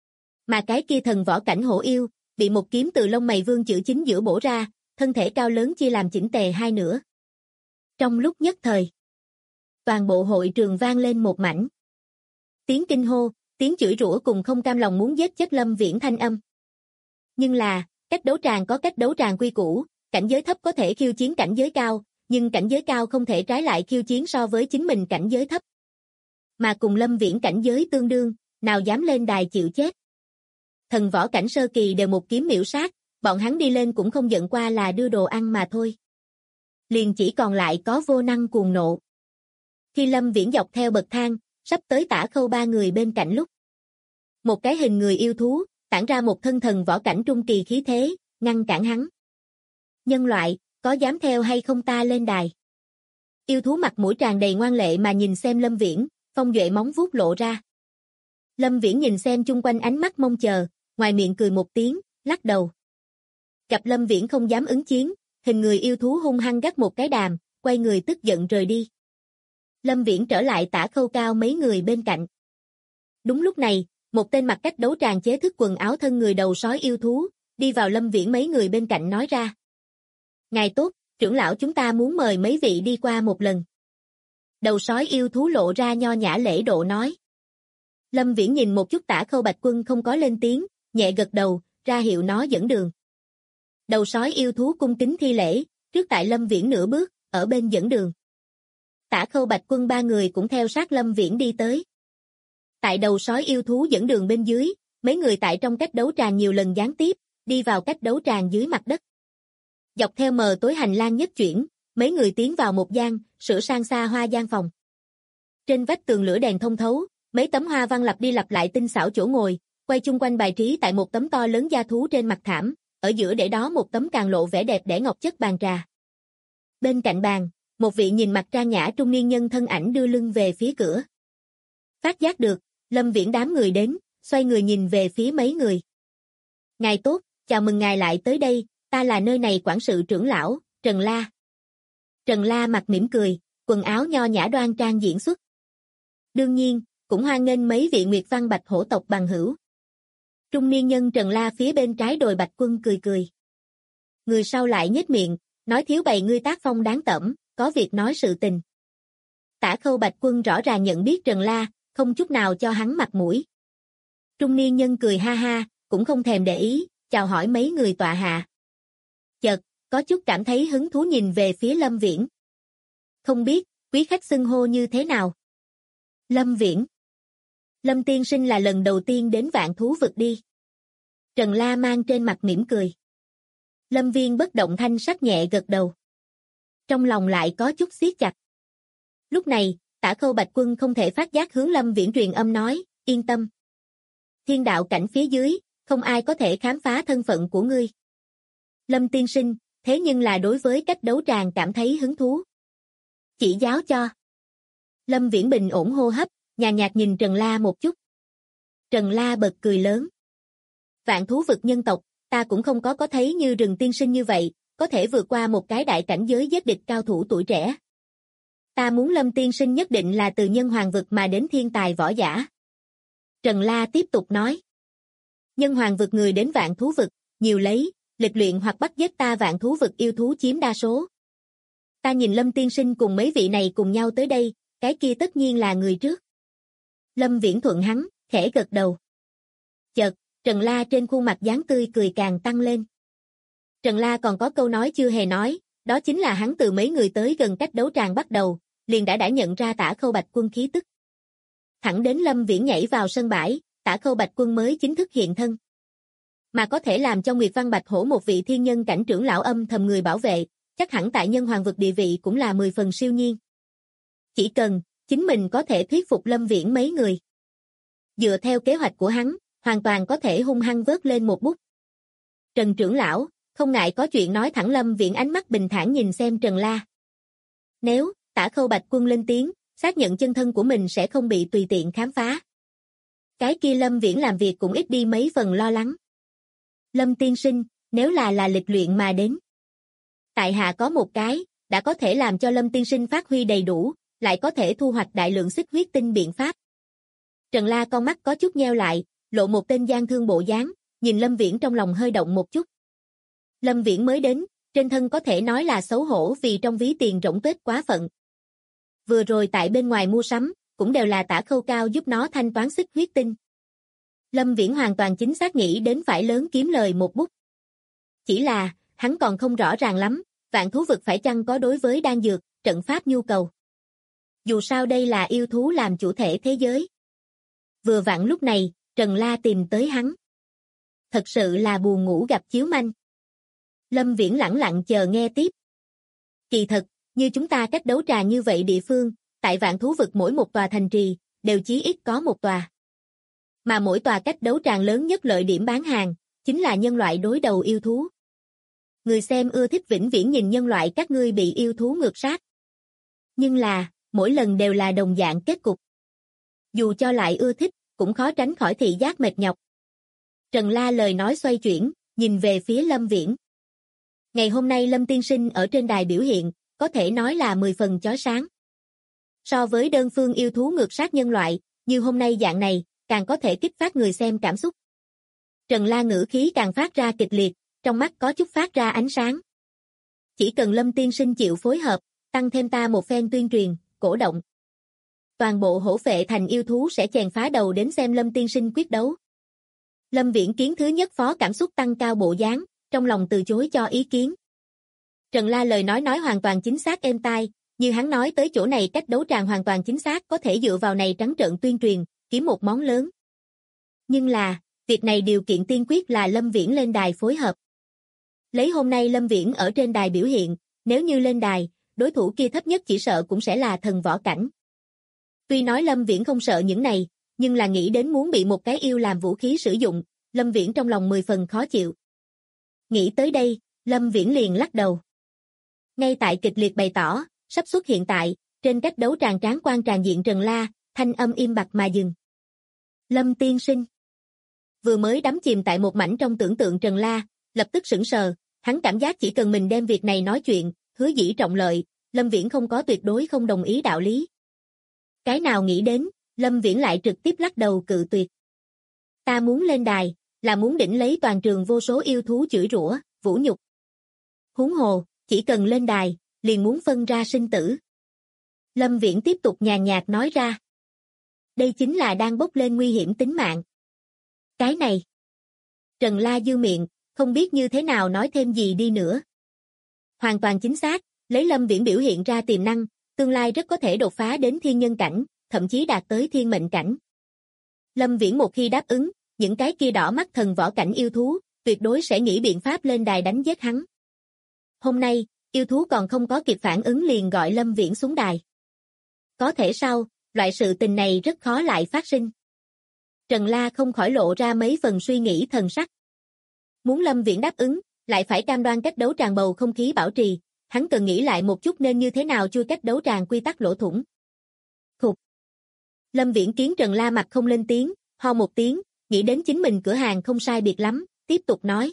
Mà cái kia thần võ cảnh hổ yêu, bị một kiếm từ lông mày vương chữ chính giữa bổ ra, thân thể cao lớn chia làm chỉnh tề hai nửa. Trong lúc nhất thời, toàn bộ hội trường vang lên một mảnh. Tiếng kinh hô, tiếng chửi rủa cùng không cam lòng muốn giết chết Lâm Viễn thanh âm. Nhưng là, cách đấu tràng có cách đấu tràng quy củ, cảnh giới thấp có thể khiêu chiến cảnh giới cao, nhưng cảnh giới cao không thể trái lại khiêu chiến so với chính mình cảnh giới thấp. Mà cùng Lâm Viễn cảnh giới tương đương, nào dám lên đài chịu chết. Thần võ cảnh sơ kỳ đều một kiếm miểu sát, bọn hắn đi lên cũng không giận qua là đưa đồ ăn mà thôi. Liền chỉ còn lại có vô năng cuồng nộ. Khi Lâm Viễn dọc theo bậc thang, sắp tới Tả Khâu ba người bên cạnh lúc. Một cái hình người yêu thú, tản ra một thân thần võ cảnh trung kỳ khí thế, ngăn cản hắn. Nhân loại, có dám theo hay không ta lên đài? Yêu thú mặt mũi tràn đầy ngoan lệ mà nhìn xem Lâm Viễn, phong duệ móng vuốt lộ ra. Lâm Viễn nhìn xem chung quanh ánh mắt mong chờ, ngoài miệng cười một tiếng, lắc đầu. Gặp Lâm Viễn không dám ứng chiến, hình người yêu thú hung hăng gắt một cái đàm, quay người tức giận rời đi. Lâm Viễn trở lại Tả Khâu cao mấy người bên cạnh. Đúng lúc này, một tên mặc cách đấu tràng chế thức quần áo thân người đầu sói yêu thú, đi vào Lâm Viễn mấy người bên cạnh nói ra. Ngài tốt, trưởng lão chúng ta muốn mời mấy vị đi qua một lần. Đầu sói yêu thú lộ ra nho nhã lễ độ nói. Lâm Viễn nhìn một chút Tả Khâu Bạch Quân không có lên tiếng, nhẹ gật đầu, ra hiệu nó dẫn đường. Đầu sói yêu thú cung kính thi lễ, trước tại Lâm Viễn nửa bước, ở bên dẫn đường. Tả Khâu Bạch Quân ba người cũng theo sát Lâm Viễn đi tới. Tại đầu sói yêu thú dẫn đường bên dưới, mấy người tại trong cách đấu tràng nhiều lần gián tiếp, đi vào cách đấu tràng dưới mặt đất. Dọc theo mờ tối hành lang nhất chuyển, mấy người tiến vào một gian, sửa sang xa hoa gian phòng. Trên vách tường lửa đèn thông thấu, mấy tấm hoa văn lặp đi lặp lại tinh xảo chỗ ngồi, quay chung quanh bài trí tại một tấm to lớn da thú trên mặt thảm, ở giữa để đó một tấm càng lộ vẻ đẹp đẽ ngọc chất bàn trà. Bên cạnh bàn, một vị nhìn mặt trang nhã trung niên nhân thân ảnh đưa lưng về phía cửa. Phát giác được, Lâm Viễn đám người đến, xoay người nhìn về phía mấy người. Ngài tốt, chào mừng ngài lại tới đây, ta là nơi này quản sự trưởng lão, Trần La. Trần La mặt mỉm cười, quần áo nho nhã đoan trang diễn xuất. Đương nhiên, cũng hoan nghênh mấy vị Nguyệt Văn Bạch hổ tộc bằng hữu. Trung niên nhân Trần La phía bên trái đồi Bạch Quân cười cười. Người sau lại nhếch miệng, nói thiếu bày ngươi tác phong đáng tẩm, có việc nói sự tình. Tả Khâu Bạch Quân rõ ràng nhận biết Trần La, không chút nào cho hắn mặt mũi. Trung niên nhân cười ha ha, cũng không thèm để ý, chào hỏi mấy người tọa hạ. Chợt, có chút cảm thấy hứng thú nhìn về phía Lâm Viễn. Không biết, quý khách xưng hô như thế nào? Lâm Viễn. Lâm tiên sinh là lần đầu tiên đến Vạn Thú Vực đi. Trần La mang trên mặt mỉm cười. Lâm Viên bất động thanh sắc nhẹ gật đầu. Trong lòng lại có chút siết chặt. Lúc này, Tả Khâu Bạch Quân không thể phát giác hướng Lâm Viễn truyền âm nói, yên tâm. Thiên đạo cảnh phía dưới, không ai có thể khám phá thân phận của ngươi. Lâm tiên sinh, thế nhưng là đối với cách đấu tràng cảm thấy hứng thú. Chỉ giáo cho. Lâm Viễn bình ổn hô hấp, nhàn nhạt nhìn Trần La một chút. Trần La bật cười lớn. Vạn Thú Vực nhân tộc, ta cũng không có thấy như Rừng tiên sinh như vậy, có thể vượt qua một cái đại cảnh giới giết địch cao thủ tuổi trẻ. Ta muốn Lâm tiên sinh nhất định là từ Nhân Hoàng Vực mà đến thiên tài võ giả. Trần La tiếp tục nói. Nhân hoàng vực người đến vạn thú vực, nhiều lấy, lịch luyện hoặc bắt giết ta vạn thú vực yêu thú chiếm đa số. Ta nhìn Lâm tiên sinh cùng mấy vị này cùng nhau tới đây, cái kia tất nhiên là người trước. Lâm Viễn thuận hắn, khẽ gật đầu. Chợt, Trần La trên khuôn mặt dáng tươi cười càng tăng lên. Trần La còn có câu nói chưa hề nói, đó chính là hắn từ mấy người tới gần cách đấu tràng bắt đầu, liền đã nhận ra Tả Khâu Bạch Quân khí tức. Thẳng đến Lâm Viễn nhảy vào sân bãi, Tả Khâu Bạch Quân mới chính thức hiện thân. Mà có thể làm cho Nguyệt Văn Bạch Hổ một vị thiên nhân cảnh trưởng lão âm thầm người bảo vệ, chắc hẳn tại nhân hoàng vực địa vị cũng là 10 phần siêu nhiên. Chỉ cần, chính mình có thể thuyết phục Lâm Viễn mấy người. Dựa theo kế hoạch của hắn, hoàn toàn có thể hung hăng vớt lên một bút. Trần trưởng lão, không ngại có chuyện nói thẳng. Lâm Viễn ánh mắt bình thản nhìn xem Trần La. Nếu, Tả Khâu Bạch Quân lên tiếng, xác nhận chân thân của mình sẽ không bị tùy tiện khám phá. Cái kia Lâm Viễn làm việc cũng ít đi mấy phần lo lắng. Lâm tiên sinh, nếu là lịch luyện mà đến. Tại hạ có một cái, đã có thể làm cho Lâm tiên sinh phát huy đầy đủ, lại có thể thu hoạch đại lượng xích huyết tinh biện pháp. Trần La con mắt có chút nheo lại, lộ một tên gian thương bộ dáng, nhìn Lâm Viễn trong lòng hơi động một chút. Lâm Viễn mới đến, trên thân có thể nói là xấu hổ vì trong ví tiền rỗng tuếch quá phận. Vừa rồi tại bên ngoài mua sắm, cũng đều là Tả Khâu Cao giúp nó thanh toán xích huyết tinh. Lâm Viễn hoàn toàn chính xác nghĩ đến phải lớn kiếm lời một bút. Chỉ là, hắn còn không rõ ràng lắm, vạn thú vực phải chăng có đối với đan dược, trận pháp nhu cầu. Dù sao đây là yêu thú làm chủ thể thế giới. Vừa vặn lúc này, Trần La tìm tới hắn. Thật sự là buồn ngủ gặp chiếu manh. Lâm Viễn lẳng lặng chờ nghe tiếp. Kỳ thật, như chúng ta cách đấu trà như vậy địa phương, tại vạn thú vực mỗi một tòa thành trì, đều chí ít có một tòa. Mà mỗi tòa cách đấu tràng lớn nhất lợi điểm bán hàng, chính là nhân loại đối đầu yêu thú. Người xem ưa thích vĩnh viễn nhìn nhân loại các ngươi bị yêu thú ngược sát. Nhưng là, mỗi lần đều là đồng dạng kết cục. Dù cho lại ưa thích, cũng khó tránh khỏi thị giác mệt nhọc. Trần La lời nói xoay chuyển, nhìn về phía Lâm Viễn. Ngày hôm nay Lâm tiên sinh ở trên đài biểu hiện, có thể nói là 10 phần chói sáng. So với đơn phương yêu thú ngược sát nhân loại, như hôm nay dạng này, càng có thể kích phát người xem cảm xúc. Trần La ngữ khí càng phát ra kịch liệt, trong mắt có chút phát ra ánh sáng. Chỉ cần Lâm tiên sinh chịu phối hợp, tăng thêm ta một phen tuyên truyền, cổ động. Toàn bộ hổ phệ thành yêu thú sẽ chèn phá đầu đến xem Lâm tiên sinh quyết đấu. Lâm Viễn Kiến thứ nhất phó cảm xúc tăng cao bộ dáng, trong lòng từ chối cho ý kiến. Trần La lời nói hoàn toàn chính xác êm tai, như hắn nói tới chỗ này cách đấu tràng hoàn toàn chính xác có thể dựa vào này trắng trợn tuyên truyền, kiếm một món lớn. Nhưng là, việc này điều kiện tiên quyết là Lâm Viễn lên đài phối hợp. Lấy hôm nay Lâm Viễn ở trên đài biểu hiện, nếu như lên đài, đối thủ kia thấp nhất chỉ sợ cũng sẽ là thần võ cảnh. Tuy nói Lâm Viễn không sợ những này, nhưng là nghĩ đến muốn bị một cái yêu làm vũ khí sử dụng, Lâm Viễn trong lòng 10 phần khó chịu. Nghĩ tới đây, Lâm Viễn liền lắc đầu. Ngay tại kịch liệt bày tỏ, sắp xuất hiện tại, trên cách đấu tràng tráng quan tràn diện Trần La, thanh âm im bặt mà dừng. Lâm tiên sinh. Vừa mới đắm chìm tại một mảnh trong tưởng tượng Trần La, lập tức sững sờ, hắn cảm giác chỉ cần mình đem việc này nói chuyện, hứa dĩ trọng lợi, Lâm Viễn không có tuyệt đối không đồng ý đạo lý. Cái nào nghĩ đến, Lâm Viễn lại trực tiếp lắc đầu cự tuyệt. Ta muốn lên đài, là muốn đỉnh lấy toàn trường vô số yêu thú chửi rủa, vũ nhục. Huống hồ, chỉ cần lên đài, liền muốn phân ra sinh tử. Lâm Viễn tiếp tục nhàn nhạt nói ra. Đây chính là đang bốc lên nguy hiểm tính mạng. Cái này. Trần La dương miệng, không biết như thế nào nói thêm gì đi nữa. Hoàn toàn chính xác, lấy Lâm Viễn biểu hiện ra tiềm năng, tương lai rất có thể đột phá đến thiên nhân cảnh, thậm chí đạt tới thiên mệnh cảnh. Lâm Viễn một khi đáp ứng, những cái kia đỏ mắt thần võ cảnh yêu thú, tuyệt đối sẽ nghĩ biện pháp lên đài đánh giết hắn. Hôm nay, yêu thú còn không có kịp phản ứng liền gọi Lâm Viễn xuống đài. Có thể sao, loại sự tình này rất khó lại phát sinh. Trần La không khỏi lộ ra mấy phần suy nghĩ thần sắc. Muốn Lâm Viễn đáp ứng, lại phải cam đoan cách đấu tràng bầu không khí bảo trì, hắn cần nghĩ lại một chút nên như thế nào chui cách đấu tràng quy tắc lỗ thủng. Khục. Lâm Viễn kiến Trần La mặt không lên tiếng, ho một tiếng, nghĩ đến chính mình cửa hàng không sai biệt lắm, tiếp tục nói.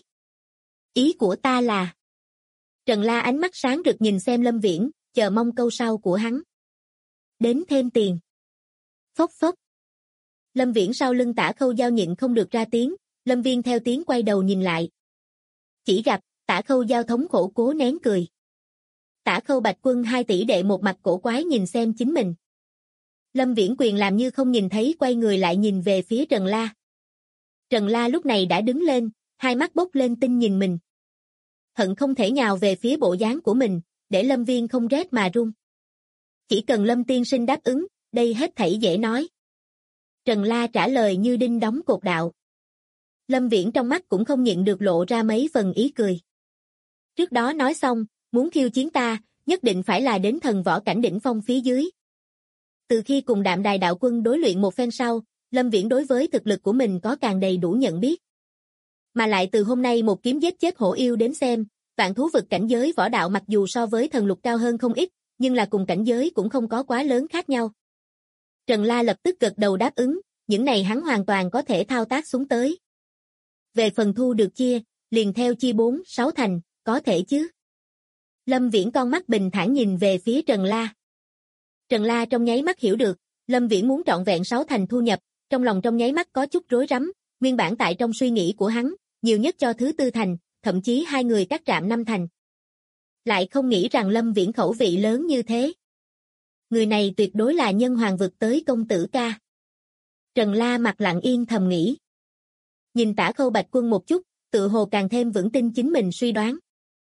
Ý của ta là... Trần La ánh mắt sáng rực nhìn xem Lâm Viễn, chờ mong câu sau của hắn. Đến thêm tiền. Phốc phốc. Lâm Viễn sau lưng Tả Khâu Dao nhịn không được ra tiếng, Lâm Viên theo tiếng quay đầu nhìn lại. Chỉ gặp, Tả Khâu Dao thống khổ cố nén cười. Tả Khâu Bạch Quân hai tỷ đệ một mặt cổ quái nhìn xem chính mình. Lâm Viễn quyền làm như không nhìn thấy quay người lại nhìn về phía Trần La. Trần La lúc này đã đứng lên, hai mắt bốc lên tinh nhìn mình. Hận không thể nhào về phía bộ dáng của mình, để Lâm Viên không rét mà run. Chỉ cần Lâm tiên sinh đáp ứng, đây hết thảy dễ nói. Trần La trả lời như đinh đóng cột đạo. Lâm Viễn trong mắt cũng không nhịn được lộ ra mấy phần ý cười. Trước đó nói xong, muốn khiêu chiến ta, nhất định phải là đến thần võ cảnh đỉnh phong phía dưới. Từ khi cùng Đạm Đài đạo quân đối luyện một phen sau, Lâm Viễn đối với thực lực của mình có càng đầy đủ nhận biết. Mà lại từ hôm nay một kiếm giết chết hổ yêu đến xem, vạn thú vực cảnh giới võ đạo mặc dù so với thần lục cao hơn không ít, nhưng là cùng cảnh giới cũng không có quá lớn khác nhau. Trần La lập tức gật đầu đáp ứng, những này hắn hoàn toàn có thể thao tác xuống tới. Về phần thu được chia, liền theo chia 4-6 thành, có thể chứ. Lâm Viễn con mắt bình thản nhìn về phía Trần La. Trần La trong nháy mắt hiểu được, Lâm Viễn muốn trọn vẹn 6 thành thu nhập, trong lòng trong nháy mắt có chút rối rắm, nguyên bản tại trong suy nghĩ của hắn, nhiều nhất cho thứ 4 thành, thậm chí hai người cắt trạm 5 thành. Lại không nghĩ rằng Lâm Viễn khẩu vị lớn như thế. Người này tuyệt đối là nhân hoàng vực tới công tử ca. Trần La mặt lặng yên thầm nghĩ. Nhìn Tả Khâu Bạch Quân một chút, tự hồ càng thêm vững tin chính mình suy đoán.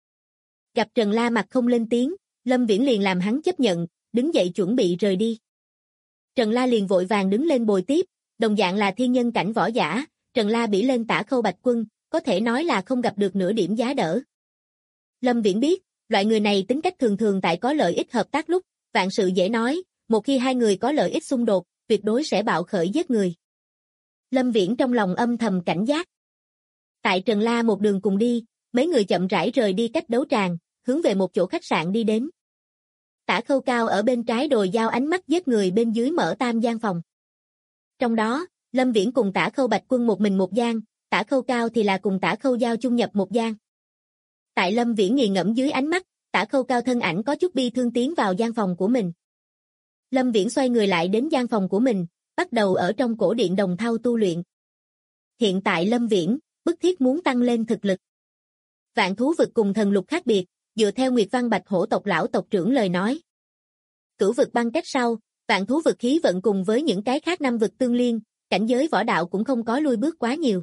Gặp Trần La mặt không lên tiếng, Lâm Viễn liền làm hắn chấp nhận, đứng dậy chuẩn bị rời đi. Trần La liền vội vàng đứng lên bồi tiếp, đồng dạng là thiên nhân cảnh võ giả, Trần La bỉ lên Tả Khâu Bạch Quân, có thể nói là không gặp được nửa điểm giá đỡ. Lâm Viễn biết, loại người này tính cách thường thường tại có lợi ích hợp tác lúc, vạn sự dễ nói, một khi hai người có lợi ích xung đột, tuyệt đối sẽ bạo khởi giết người. Lâm Viễn trong lòng âm thầm cảnh giác. Tại Trần La một đường cùng đi, mấy người chậm rãi rời đi cách đấu tràng, hướng về một chỗ khách sạn đi đến. Tả Khâu Cao ở bên trái đồi dao ánh mắt giết người bên dưới mở tam gian phòng. Trong đó, Lâm Viễn cùng Tả Khâu Bạch Quân một mình một gian, Tả Khâu Cao thì là cùng Tả Khâu Dao chung nhập một gian. Tại Lâm Viễn nghiền ngẫm dưới ánh mắt, Tả Khâu Cao thân ảnh có chút bi thương tiến vào gian phòng của mình. Lâm Viễn xoay người lại đến gian phòng của mình, bắt đầu ở trong cổ điện đồng thau tu luyện. Hiện tại Lâm Viễn, bức thiết muốn tăng lên thực lực. Vạn thú vực cùng thần lục khác biệt, dựa theo Nguyệt Văn Bạch Hổ tộc lão tộc trưởng lời nói. Cửu vực băng cách sau, vạn thú vực khí vận cùng với những cái khác năm vực tương liên, cảnh giới võ đạo cũng không có lui bước quá nhiều.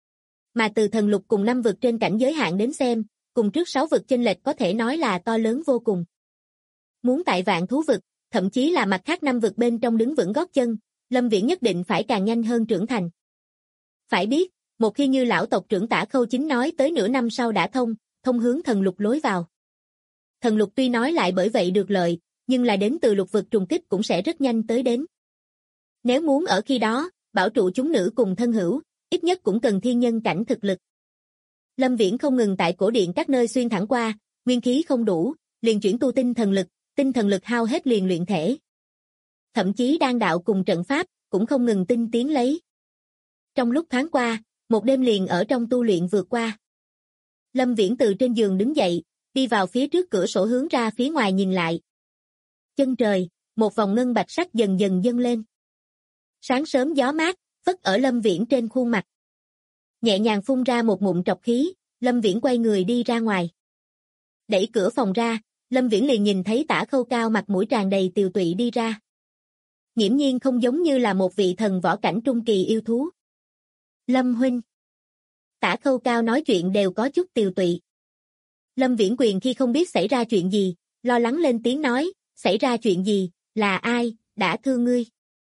Mà từ thần lục cùng năm vực trên cảnh giới hạn đến xem, cùng trước 6 vực chênh lệch có thể nói là to lớn vô cùng. Muốn tại vạn thú vực, thậm chí là mặt khác năm vực bên trong đứng vững gót chân, Lâm Viễn nhất định phải càng nhanh hơn trưởng thành. Phải biết, một khi như lão tộc trưởng Tả Khâu Chính nói tới nửa năm sau đã thông hướng thần lục lối vào. Thần lục tuy nói lại bởi vậy được lợi, nhưng là đến từ lục vực trùng kích cũng sẽ rất nhanh tới đến. Nếu muốn ở khi đó, bảo trụ chúng nữ cùng thân hữu, ít nhất cũng cần thiên nhân cảnh thực lực. Lâm Viễn không ngừng tại cổ điện các nơi xuyên thẳng qua, nguyên khí không đủ, liền chuyển tu tinh thần lực hao hết liền luyện thể. Thậm chí đan đạo cùng trận pháp, cũng không ngừng tinh tiến lấy. Trong lúc thoáng qua, một đêm liền ở trong tu luyện vượt qua. Lâm Viễn từ trên giường đứng dậy, đi vào phía trước cửa sổ hướng ra phía ngoài nhìn lại. Chân trời, một vòng ngân bạch sắc dần dần dâng lên. Sáng sớm gió mát, phất ở Lâm Viễn trên khuôn mặt. Nhẹ nhàng phun ra một ngụm trọc khí, Lâm Viễn quay người đi ra ngoài. Đẩy cửa phòng ra, Lâm Viễn liền nhìn thấy Tả Khâu Cao mặt mũi tràn đầy tiều tụy đi ra. Nghiễm nhiên không giống như là một vị thần võ cảnh trung kỳ yêu thú. Lâm huynh. Tả Khâu Cao nói chuyện đều có chút tiều tụy. Lâm Viễn Quyền khi không biết xảy ra chuyện gì, lo lắng lên tiếng nói, xảy ra chuyện gì, là ai, đã thương ngươi.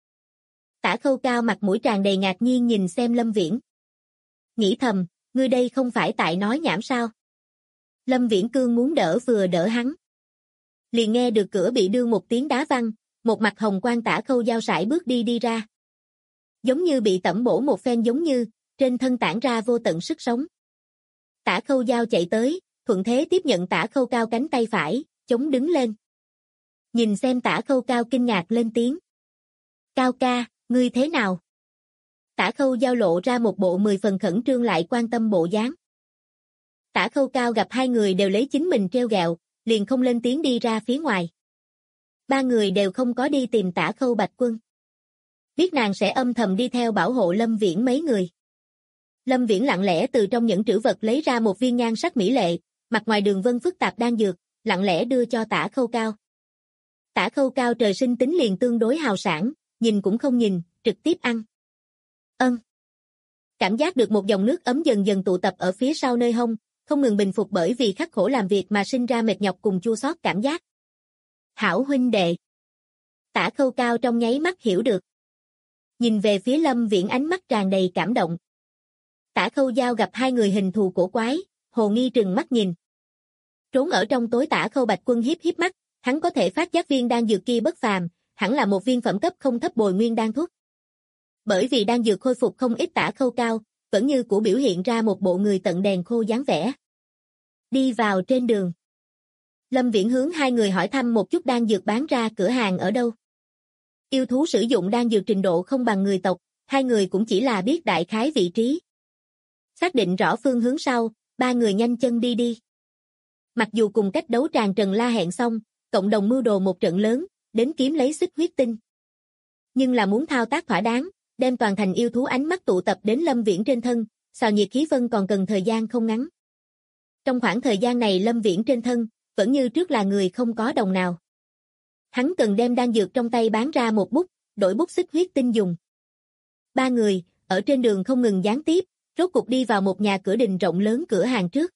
Tả Khâu Cao mặt mũi tràn đầy ngạc nhiên nhìn xem Lâm Viễn. Nghĩ thầm, ngươi đây không phải tại nói nhảm sao. Lâm Viễn cương muốn đỡ vừa đỡ hắn. Liền nghe được cửa bị đưa một tiếng đá văng, một mặt hồng quang Tả Khâu Dao sải bước đi ra. Giống như bị tẩm bổ một phen giống như, trên thân tản ra vô tận sức sống. Tả Khâu Dao chạy tới, thuận thế tiếp nhận Tả Khâu Cao cánh tay phải, chống đứng lên. Nhìn xem Tả Khâu Cao kinh ngạc lên tiếng. Cao ca, ngươi thế nào? Tả Khâu Dao lộ ra một bộ 10 phần khẩn trương lại quan tâm bộ dáng. Tả Khâu Cao gặp hai người đều lấy chính mình trêu ghẹo, liền không lên tiếng đi ra phía ngoài. Ba người đều không có đi tìm Tả Khâu Bạch Quân. biết nàng sẽ âm thầm đi theo bảo hộ Lâm Viễn mấy người. Lâm Viễn lặng lẽ từ trong những trữ vật lấy ra một viên nhan sắc mỹ lệ, mặt ngoài đường vân phức tạp đan dược, lặng lẽ đưa cho Tả Khâu Cao. Tả Khâu Cao trời sinh tính liền tương đối hào sảng, nhìn cũng không nhìn, trực tiếp ăn. Ân. Cảm giác được một dòng nước ấm dần dần tụ tập ở phía sau nơi hông, không ngừng bình phục bởi vì khắc khổ làm việc mà sinh ra mệt nhọc cùng chua xót cảm giác. Hảo huynh đệ. Tả Khâu Cao trong nháy mắt hiểu được. Nhìn về phía Lâm Viễn ánh mắt tràn đầy cảm động. Tả Khâu Giao gặp hai người hình thù cổ quái, hồ nghi trừng mắt nhìn. Trốn ở trong tối Tả Khâu Bạch Quân hiếp hiếp mắt, hắn có thể phát giác viên đan dược kia bất phàm, hẳn là một viên phẩm cấp không thấp bồi nguyên đan thuốc. Bởi vì đan dược khôi phục không ít Tả Khâu Cao, vẫn như cũ biểu hiện ra một bộ người tận đèn khô dáng vẻ. Đi vào trên đường. Lâm Viễn hướng hai người hỏi thăm một chút đan dược bán ra cửa hàng ở đâu. Yêu thú sử dụng đan dược trình độ không bằng người tộc, hai người cũng chỉ là biết đại khái vị trí. Xác định rõ phương hướng sau, ba người nhanh chân đi. Mặc dù cùng cách đấu tràng Trần La hẹn xong, cộng đồng mưu đồ một trận lớn, đến kiếm lấy xích huyết tinh. Nhưng là muốn thao tác thỏa đáng, đem toàn thành yêu thú ánh mắt tụ tập đến Lâm Viễn trên thân, xào nhiệt khí vân còn cần thời gian không ngắn. Trong khoảng thời gian này Lâm Viễn trên thân, vẫn như trước là người không có đồng nào. Hắn cần đem đan dược trong tay bán ra một bút, đổi bút xích huyết tinh dùng. Ba người, ở trên đường không ngừng gián tiếp, rốt cục đi vào một nhà cửa đình rộng lớn cửa hàng trước.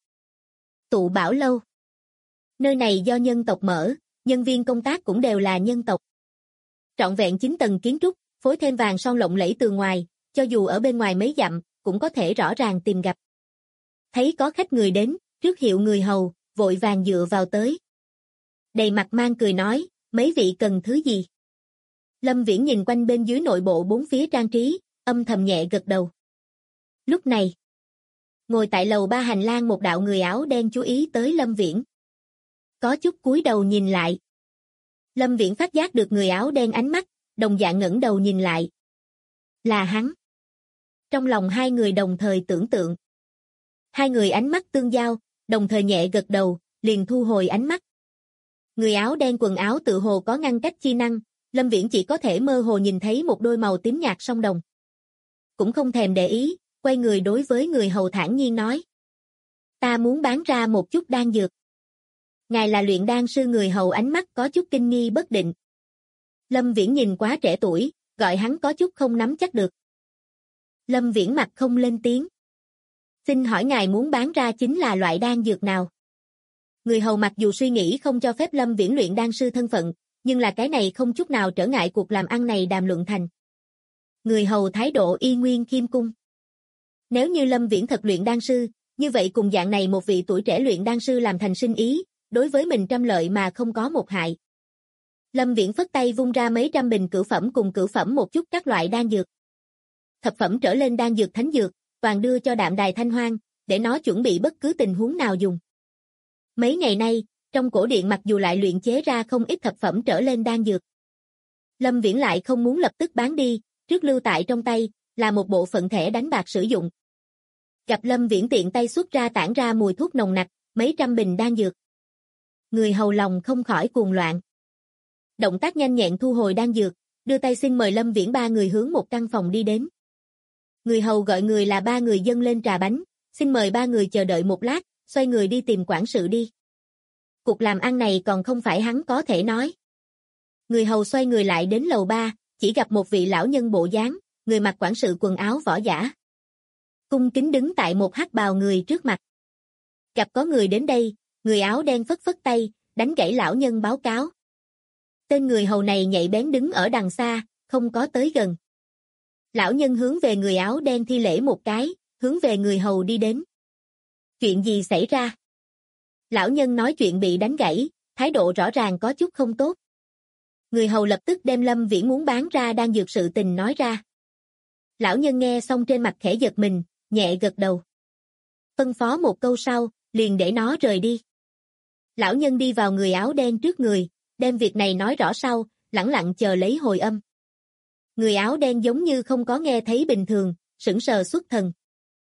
Tụ Bảo Lâu. Nơi này do nhân tộc mở, nhân viên công tác cũng đều là nhân tộc. Trọn vẹn 9 tầng kiến trúc, phối thêm vàng son lộng lẫy từ ngoài, cho dù ở bên ngoài mấy dặm, cũng có thể rõ ràng tìm gặp. Thấy có khách người đến, trước hiệu người hầu, vội vàng dựa vào tới. Đầy mặt mang cười nói, mấy vị cần thứ gì? Lâm Viễn nhìn quanh bên dưới nội bộ bốn phía trang trí, âm thầm nhẹ gật đầu. Lúc này, ngồi tại lầu 3 hành lang một đạo người áo đen chú ý tới Lâm Viễn. Có chút cúi đầu nhìn lại. Lâm Viễn phát giác được người áo đen ánh mắt, đồng dạng ngẩng đầu nhìn lại. Là hắn. Trong lòng hai người đồng thời tưởng tượng. Hai người ánh mắt tương giao, đồng thời nhẹ gật đầu, liền thu hồi ánh mắt. Người áo đen quần áo tự hồ có ngăn cách chi năng, Lâm Viễn chỉ có thể mơ hồ nhìn thấy một đôi màu tím nhạt song đồng. Cũng không thèm để ý, quay người đối với người hầu thản nhiên nói. Ta muốn bán ra một chút đan dược. Ngài là luyện đan sư, người hầu ánh mắt có chút kinh nghi bất định. Lâm Viễn nhìn quá trẻ tuổi, gọi hắn có chút không nắm chắc được. Lâm Viễn mặt không lên tiếng. Xin hỏi ngài muốn bán ra chính là loại đan dược nào? Người hầu mặc dù suy nghĩ không cho phép Lâm Viễn luyện đan sư thân phận, nhưng là cái này không chút nào trở ngại cuộc làm ăn này đàm luận thành. Người hầu thái độ y nguyên khiêm cung. Nếu như Lâm Viễn thật luyện đan sư, như vậy cùng dạng này một vị tuổi trẻ luyện đan sư làm thành sinh ý, đối với mình trăm lợi mà không có một hại. Lâm Viễn phất tay vung ra mấy trăm bình cửu phẩm cùng cửu phẩm một chút các loại đan dược. Thập phẩm trở lên đan dược thánh dược, toàn đưa cho Đạm Đài Thanh Hoang, để nó chuẩn bị bất cứ tình huống nào dùng. Mấy ngày nay, trong cổ điện mặc dù lại luyện chế ra không ít thập phẩm trở lên đan dược. Lâm Viễn lại không muốn lập tức bán đi, trước lưu tại trong tay, là một bộ phận thẻ đánh bạc sử dụng. Gặp Lâm Viễn tiện tay xuất ra tản ra mùi thuốc nồng nặc, mấy trăm bình đan dược. Người hầu lòng không khỏi cuồng loạn. Động tác nhanh nhẹn thu hồi đan dược, đưa tay xin mời Lâm Viễn ba người hướng một căn phòng đi đến. Người hầu gọi người là ba người dâng lên trà bánh, xin mời ba người chờ đợi một lát, xoay người đi tìm quản sự đi. Cuộc làm ăn này còn không phải hắn có thể nói. Người hầu xoay người lại đến lầu 3, chỉ gặp một vị lão nhân bộ dáng, người mặc quản sự quần áo võ giả. Cung kính đứng tại một hắc bào người trước mặt. Gặp có người đến đây, người áo đen phất phất tay, đánh gãy lão nhân báo cáo. Tên người hầu này nhạy bén đứng ở đằng xa, không có tới gần. Lão nhân hướng về người áo đen thi lễ một cái, hướng về người hầu đi đến. Chuyện gì xảy ra? Lão nhân nói chuyện bị đánh gãy, thái độ rõ ràng có chút không tốt. Người hầu lập tức đem Lâm Viễn muốn bán ra đan dược sự tình nói ra. Lão nhân nghe xong trên mặt khẽ giật mình, nhẹ gật đầu. Phân phó một câu sau, liền để nó rời đi. Lão nhân đi vào người áo đen trước người, đem việc này nói rõ sau, lẳng lặng chờ lấy hồi âm. Người áo đen giống như không có nghe thấy bình thường, sững sờ xuất thần.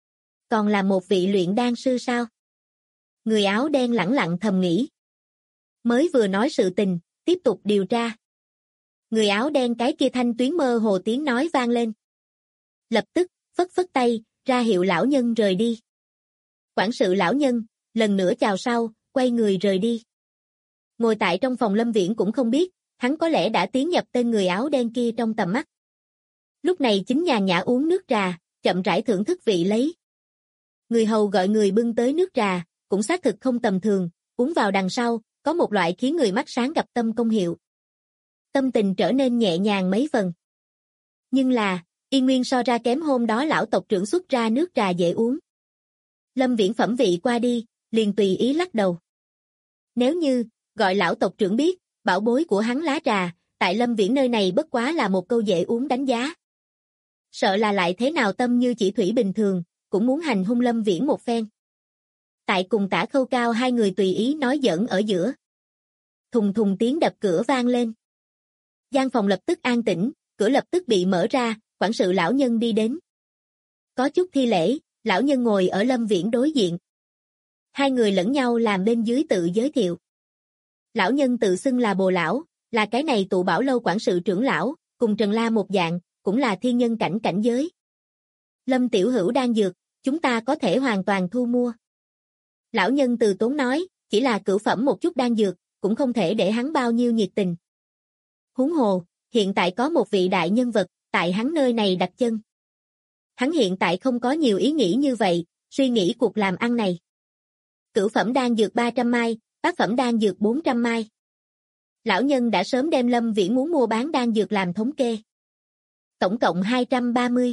Còn là một vị luyện đan sư sao? Người áo đen lẳng lặng thầm nghĩ. Mới vừa nói sự tình, tiếp tục điều tra. Người áo đen cái kia thanh tuyến mơ hồ tiếng nói vang lên. Lập tức, phất phất tay, ra hiệu lão nhân rời đi. Quản sự lão nhân, lần nữa chào sau, quay người rời đi. Ngồi tại trong phòng Lâm Viễn cũng không biết, hắn có lẽ đã tiến nhập tên người áo đen kia trong tầm mắt. Lúc này chính nhàn nhã uống nước trà, chậm rãi thưởng thức vị lấy. Người hầu gọi người bưng tới nước trà, cũng xác thực không tầm thường, uống vào đằng sau, có một loại khiến người mắt sáng gặp tâm công hiệu. Tâm tình trở nên nhẹ nhàng mấy phần. Nhưng là, y nguyên so ra kém hôm đó lão tộc trưởng xuất ra nước trà dễ uống. Lâm Viễn phẩm vị qua đi, liền tùy ý lắc đầu. Nếu như, gọi lão tộc trưởng biết, bảo bối của hắn lá trà, tại Lâm Viễn nơi này bất quá là một câu dễ uống đánh giá. Sợ là lại thế nào tâm như chỉ thủy bình thường, cũng muốn hành hung Lâm Viễn một phen. Tại cùng Tả Khâu Cao hai người tùy ý nói giỡn ở giữa. Thùng thùng tiếng đập cửa vang lên. Gian phòng lập tức an tĩnh, cửa lập tức bị mở ra, quản sự lão nhân đi đến. Có chút thi lễ, lão nhân ngồi ở Lâm Viễn đối diện. Hai người lẫn nhau làm bên dưới tự giới thiệu. Lão nhân tự xưng là Bồ lão, là cái này tụ bảo lâu quản sự trưởng lão, cùng Trần La một dạng, cũng là thiên nhân cảnh cảnh giới. Lâm tiểu hữu đang dược, chúng ta có thể hoàn toàn thu mua. Lão nhân từ tốn nói, chỉ là cửu phẩm một chút đan dược, cũng không thể để hắn bao nhiêu nhiệt tình. Huống hồ, hiện tại có một vị đại nhân vật, tại hắn nơi này đặt chân. Hắn hiện tại không có nhiều ý nghĩ như vậy, suy nghĩ cuộc làm ăn này. Cửu phẩm đan dược 300 mai, bát phẩm đan dược 400 mai. Lão nhân đã sớm đem Lâm Viễn muốn mua bán đan dược làm thống kê. Tổng cộng 230.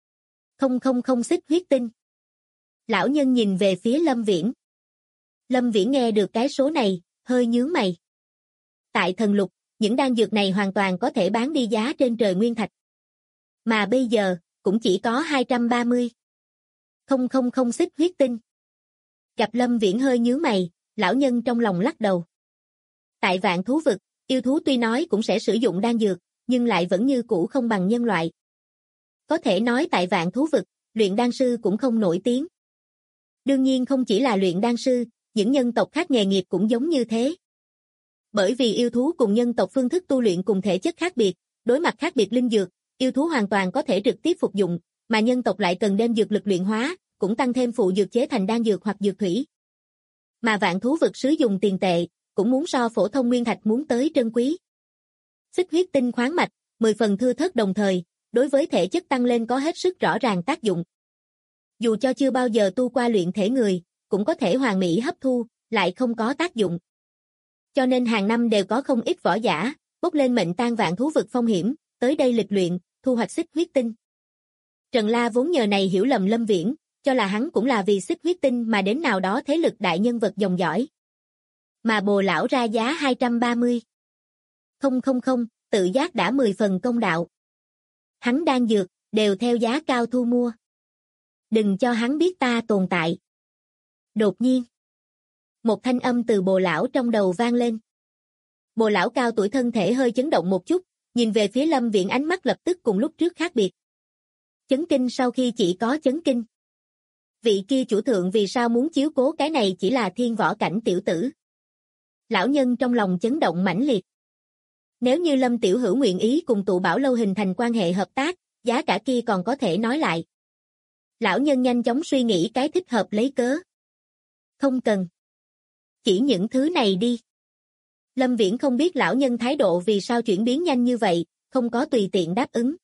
Không xích huyết tinh. Lão nhân nhìn về phía Lâm Viễn. Lâm Viễn nghe được cái số này, hơi nhướng mày. Tại thần lục, những đan dược này hoàn toàn có thể bán đi giá trên trời nguyên thạch. Mà bây giờ, cũng chỉ có 230. Không xích huyết tinh. Gặp Lâm Viễn hơi nhướng mày, lão nhân trong lòng lắc đầu. Tại vạn thú vực, yêu thú tuy nói cũng sẽ sử dụng đan dược, nhưng lại vẫn như cũ không bằng nhân loại. Có thể nói tại vạn thú vực, luyện đan sư cũng không nổi tiếng. Đương nhiên không chỉ là luyện đan sư, những nhân tộc khác nghề nghiệp cũng giống như thế. Bởi vì yêu thú cùng nhân tộc phương thức tu luyện cùng thể chất khác biệt, đối mặt khác biệt linh dược, yêu thú hoàn toàn có thể trực tiếp phục dụng, mà nhân tộc lại cần đem dược lực luyện hóa, cũng tăng thêm phụ dược chế thành đan dược hoặc dược thủy. Mà vạn thú vực sử dụng tiền tệ, cũng muốn so phổ thông nguyên thạch muốn tới trân quý. Xích huyết tinh khoáng mạch, 10 phần thưa thớt đồng thời, đối với thể chất tăng lên có hết sức rõ ràng tác dụng. Dù cho chưa bao giờ tu qua luyện thể người, cũng có thể hoàn mỹ hấp thu, lại không có tác dụng. Cho nên hàng năm đều có không ít võ giả, bốc lên mệnh tan vạn thú vực phong hiểm, tới đây lịch luyện, thu hoạch xích huyết tinh. Trần La vốn nhờ này hiểu lầm Lâm Viễn, cho là hắn cũng là vì xích huyết tinh mà đến nào đó thế lực đại nhân vật dòng dõi. Mà Bồ lão ra giá 230. Không, tự giác đã 10 phần công đạo. Hắn đang dược, đều theo giá cao thu mua. Đừng cho hắn biết ta tồn tại. Đột nhiên, một thanh âm từ Bồ lão trong đầu vang lên. Bồ lão cao tuổi thân thể hơi chấn động một chút, nhìn về phía Lâm Viễn ánh mắt lập tức cùng lúc trước khác biệt. Chấn kinh sau khi chỉ có chấn kinh. Vị kia chủ thượng vì sao muốn chiếu cố cái này chỉ là thiên võ cảnh tiểu tử. Lão nhân trong lòng chấn động mãnh liệt. Nếu như Lâm tiểu hữu nguyện ý cùng tụ bảo lâu hình thành quan hệ hợp tác, giá cả kia còn có thể nói lại. Lão nhân nhanh chóng suy nghĩ cái thích hợp lấy cớ. Không cần. Chỉ những thứ này đi. Lâm Viễn không biết lão nhân thái độ vì sao chuyển biến nhanh như vậy, không có tùy tiện đáp ứng.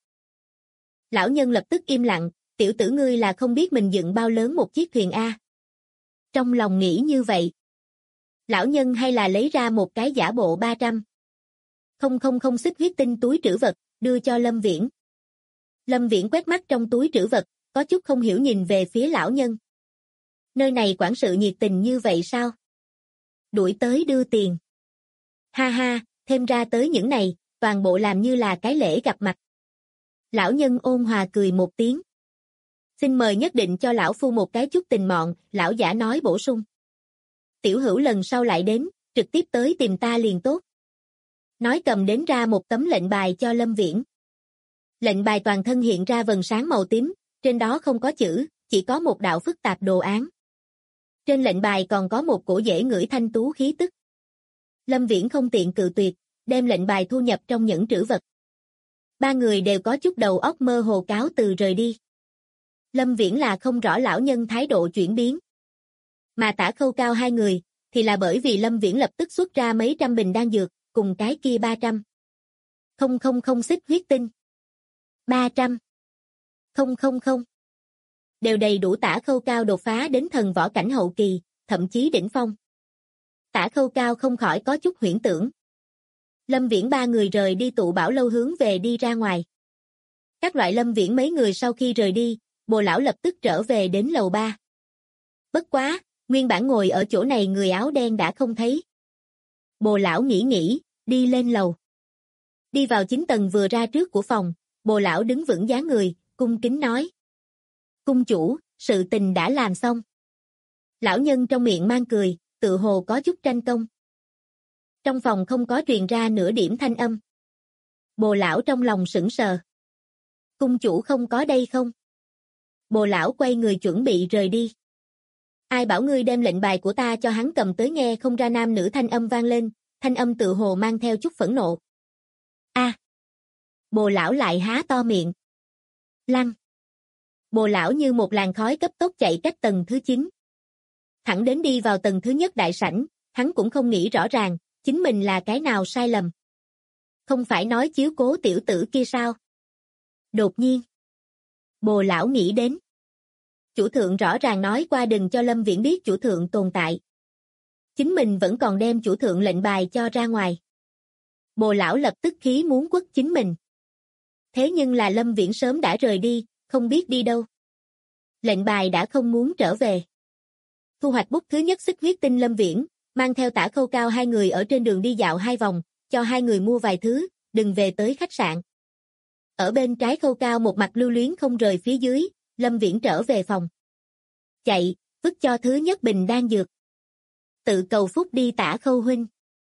Lão nhân lập tức im lặng, tiểu tử ngươi là không biết mình dựng bao lớn một chiếc thuyền A. Trong lòng nghĩ như vậy. Lão nhân hay là lấy ra một cái giả bộ 300. Không xích huyết tinh túi trữ vật, đưa cho Lâm Viễn. Lâm Viễn quét mắt trong túi trữ vật, có chút không hiểu nhìn về phía lão nhân. Nơi này quản sự nhiệt tình như vậy sao? Đuổi tới đưa tiền. Ha ha, thêm ra tới những này, toàn bộ làm như là cái lễ gặp mặt. Lão nhân ôn hòa cười một tiếng. Xin mời nhất định cho lão phu một cái chút tình mọn, lão giả nói bổ sung. Tiểu hữu lần sau lại đến, trực tiếp tới tìm ta liền tốt. Nói cầm đến ra một tấm lệnh bài cho Lâm Viễn. Lệnh bài toàn thân hiện ra vầng sáng màu tím, trên đó không có chữ, chỉ có một đạo phức tạp đồ án. Trên lệnh bài còn có một cổ dễ ngửi thanh tú khí tức. Lâm Viễn không tiện cự tuyệt, đem lệnh bài thu nhập trong nhẫn trữ vật. Ba người đều có chút đầu óc mơ hồ cáo từ rời đi. Lâm Viễn là không rõ lão nhân thái độ chuyển biến. Mà Tả Khâu Cao hai người, thì là bởi vì Lâm Viễn lập tức xuất ra mấy trăm bình đan dược, cùng cái kia 300. Không xích huyết tinh. 300. Không. Đều đầy đủ Tả Khâu Cao đột phá đến thần võ cảnh hậu kỳ, thậm chí đỉnh phong. Tả Khâu Cao không khỏi có chút huyễn tưởng. Lâm Viễn ba người rời đi tụ bảo lâu hướng về đi ra ngoài. Các loại Lâm Viễn mấy người sau khi rời đi, Bồ lão lập tức trở về đến lầu 3. Bất quá, nguyên bản ngồi ở chỗ này người áo đen đã không thấy. Bồ lão nghĩ, đi lên lầu. Đi vào 9 tầng vừa ra trước của phòng, Bồ lão đứng vững dáng người, cung kính nói. Cung chủ, sự tình đã làm xong. Lão nhân trong miệng mang cười, tự hồ có chút tranh công. Trong phòng không có truyền ra nửa điểm thanh âm. Bồ lão trong lòng sững sờ. Cung chủ không có đây không? Bồ lão quay người chuẩn bị rời đi. Ai bảo ngươi đem lệnh bài của ta cho hắn cầm tới, nghe không ra nam nữ thanh âm vang lên, thanh âm tự hồ mang theo chút phẫn nộ. A! Bồ lão lại há to miệng. Lăn! Bồ lão như một làn khói cấp tốc chạy cách tầng thứ 9. Thẳng đến đi vào tầng thứ nhất đại sảnh, hắn cũng không nghĩ rõ ràng, chính mình là cái nào sai lầm. Không phải nói chiếu cố tiểu tử kia sao? Đột nhiên, Bồ lão nghĩ đến. Chủ thượng rõ ràng nói qua đừng cho Lâm Viễn biết chủ thượng tồn tại. Chính mình vẫn còn đem chủ thượng lệnh bài cho ra ngoài. Bồ lão lập tức khí muốn quất chính mình. Thế nhưng là Lâm Viễn sớm đã rời đi, không biết đi đâu. Lệnh bài đã không muốn trở về. Thu hoạch bút thứ nhất xích huyết tinh Lâm Viễn, mang theo Tả Khâu Cao hai người ở trên đường đi dạo 2 vòng, cho hai người mua vài thứ, đừng về tới khách sạn. Ở bên trái Khâu Cao một mặt lưu luyến không rời phía dưới, Lâm Viễn trở về phòng. Chạy, vứt cho thứ nhất bình đan dược. Tự cầu phúc đi Tả Khâu huynh.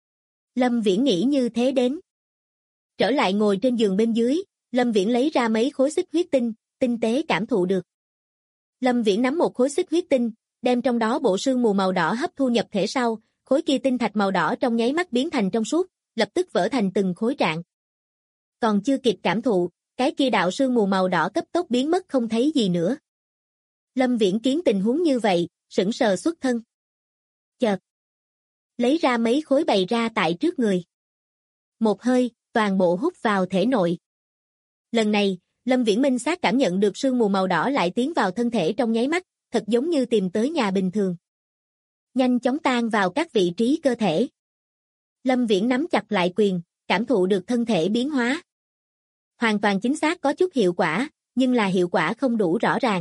Lâm Viễn nghĩ như thế đến. Trở lại ngồi trên giường bên dưới, Lâm Viễn lấy ra mấy khối xích huyết tinh, tinh tế cảm thụ được. Lâm Viễn nắm một khối xích huyết tinh, đem trong đó bộ sương mù màu đỏ hấp thu nhập thể sau, khối kia tinh thạch màu đỏ trong nháy mắt biến thành trong suốt, lập tức vỡ thành từng khối trạng. Còn chưa kịp cảm thụ, cái kia đạo sương mù màu đỏ cấp tốc biến mất không thấy gì nữa. Lâm Viễn kiến tình huống như vậy, sững sờ xuất thân. Chợt, lấy ra mấy khối bày ra tại trước người. Một hơi, toàn bộ hút vào thể nội. Lần này, Lâm Viễn minh xác cảm nhận được sương mù màu đỏ lại tiến vào thân thể trong nháy mắt, thật giống như tìm tới nhà bình thường. Nhanh chóng tan vào các vị trí cơ thể. Lâm Viễn nắm chặt lại quyền, cảm thụ được thân thể biến hóa. Hoàn toàn chính xác có chút hiệu quả, nhưng là hiệu quả không đủ rõ ràng.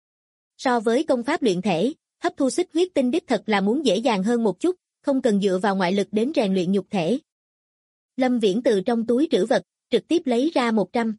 So với công pháp luyện thể, hấp thu xích huyết tinh đích thật là muốn dễ dàng hơn một chút, không cần dựa vào ngoại lực đến rèn luyện nhục thể. Lâm Viễn từ trong túi trữ vật, trực tiếp lấy ra 100.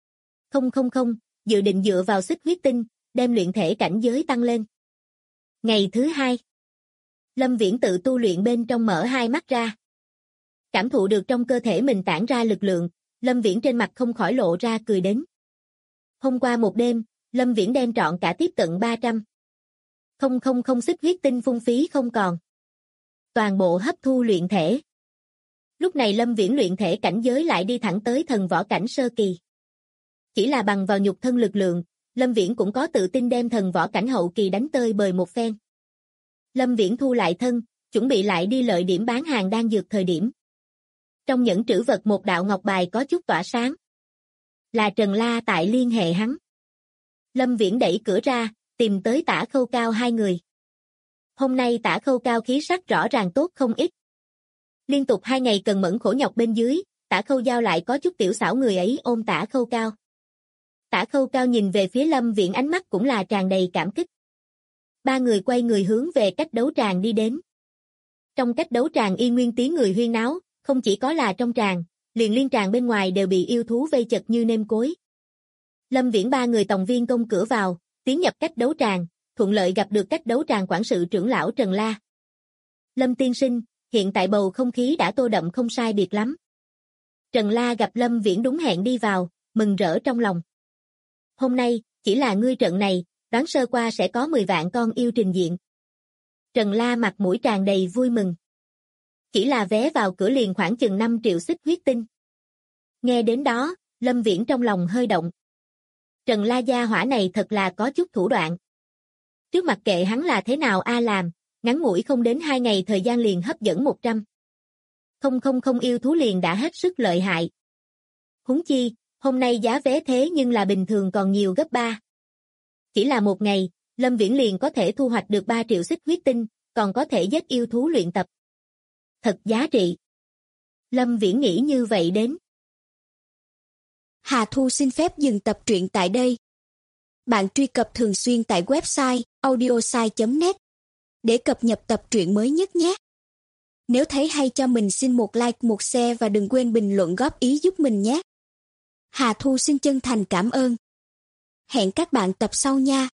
Không, dự định dựa vào xích huyết tinh, đem luyện thể cảnh giới tăng lên. Ngày thứ 2, Lâm Viễn tự tu luyện bên trong mở hai mắt ra. Cảm thụ được trong cơ thể mình tản ra lực lượng, Lâm Viễn trên mặt không khỏi lộ ra cười đến. Hôm qua một đêm, Lâm Viễn đem trọn cả tiếp cận 300. Không xích huyết tinh phung phí không còn. Toàn bộ hấp thu luyện thể. Lúc này Lâm Viễn luyện thể cảnh giới lại đi thẳng tới thần võ cảnh sơ kỳ. Chỉ là bằng vào nhục thân lực lượng, Lâm Viễn cũng có tự tin đem thần võ cảnh hậu kỳ đánh tơi bời một phen. Lâm Viễn thu lại thân, chuẩn bị lại đi lợi điểm bán hàng đan dược thời điểm. Trong nhẫn trữ vật một đạo ngọc bài có chút tỏa sáng. Là Trần La tại liên hệ hắn. Lâm Viễn đẩy cửa ra, tìm tới Tả Khâu Cao hai người. Hôm nay Tả Khâu Cao khí sắc rõ ràng tốt không ít. Liên tục 2 ngày cần mẫn khổ nhọc bên dưới, Tả Khâu Giao lại có chút tiểu xảo người ấy ôm Tả Khâu Cao. Tả Khâu Cao nhìn về phía Lâm Viễn ánh mắt cũng là tràn đầy cảm kích. Ba người quay người hướng về cách đấu tràng đi đến. Trong cách đấu tràng y nguyên tiếng người huyên náo, không chỉ có là trong tràng, liền liên tràng bên ngoài đều bị yêu thú vây chật như nêm cối. Lâm Viễn ba người tòng viên công cửa vào, tiến nhập cách đấu tràng, thuận lợi gặp được cách đấu tràng quản sự trưởng lão Trần La. Lâm tiên sinh, hiện tại bầu không khí đã tô đậm không sai biệt lắm. Trần La gặp Lâm Viễn đúng hẹn đi vào, mừng rỡ trong lòng. Hôm nay, chỉ là ngươi trận này, đoán sơ qua sẽ có 10 vạn con yêu trình diện. Trần La mặt mũi tràn đầy vui mừng. Chỉ là vé vào cửa liền khoảng chừng 5 triệu xích huyết tinh. Nghe đến đó, Lâm Viễn trong lòng hơi động. Trần La gia hỏa này thật là có chút thủ đoạn. Trước mặt kệ hắn là thế nào làm, ngắn ngủi không đến 2 ngày thời gian liền hấp dẫn 100. Không yêu thú liền đã hết sức lợi hại. Huống chi, hôm nay giá vé thế nhưng là bình thường còn nhiều gấp 3. Chỉ là một ngày, Lâm Viễn liền có thể thu hoạch được 3 triệu xích huyết tinh, còn có thể giết yêu thú luyện tập. Thật giá trị. Lâm Viễn nghĩ như vậy đến. Hà Thu xin phép dừng tập truyện tại đây. Bạn truy cập thường xuyên tại website audiosai.net để cập nhật tập truyện mới nhất nhé. Nếu thấy hay cho mình xin một like, một share và đừng quên bình luận góp ý giúp mình nhé. Hà Thu xin chân thành cảm ơn. Hẹn các bạn tập sau nha.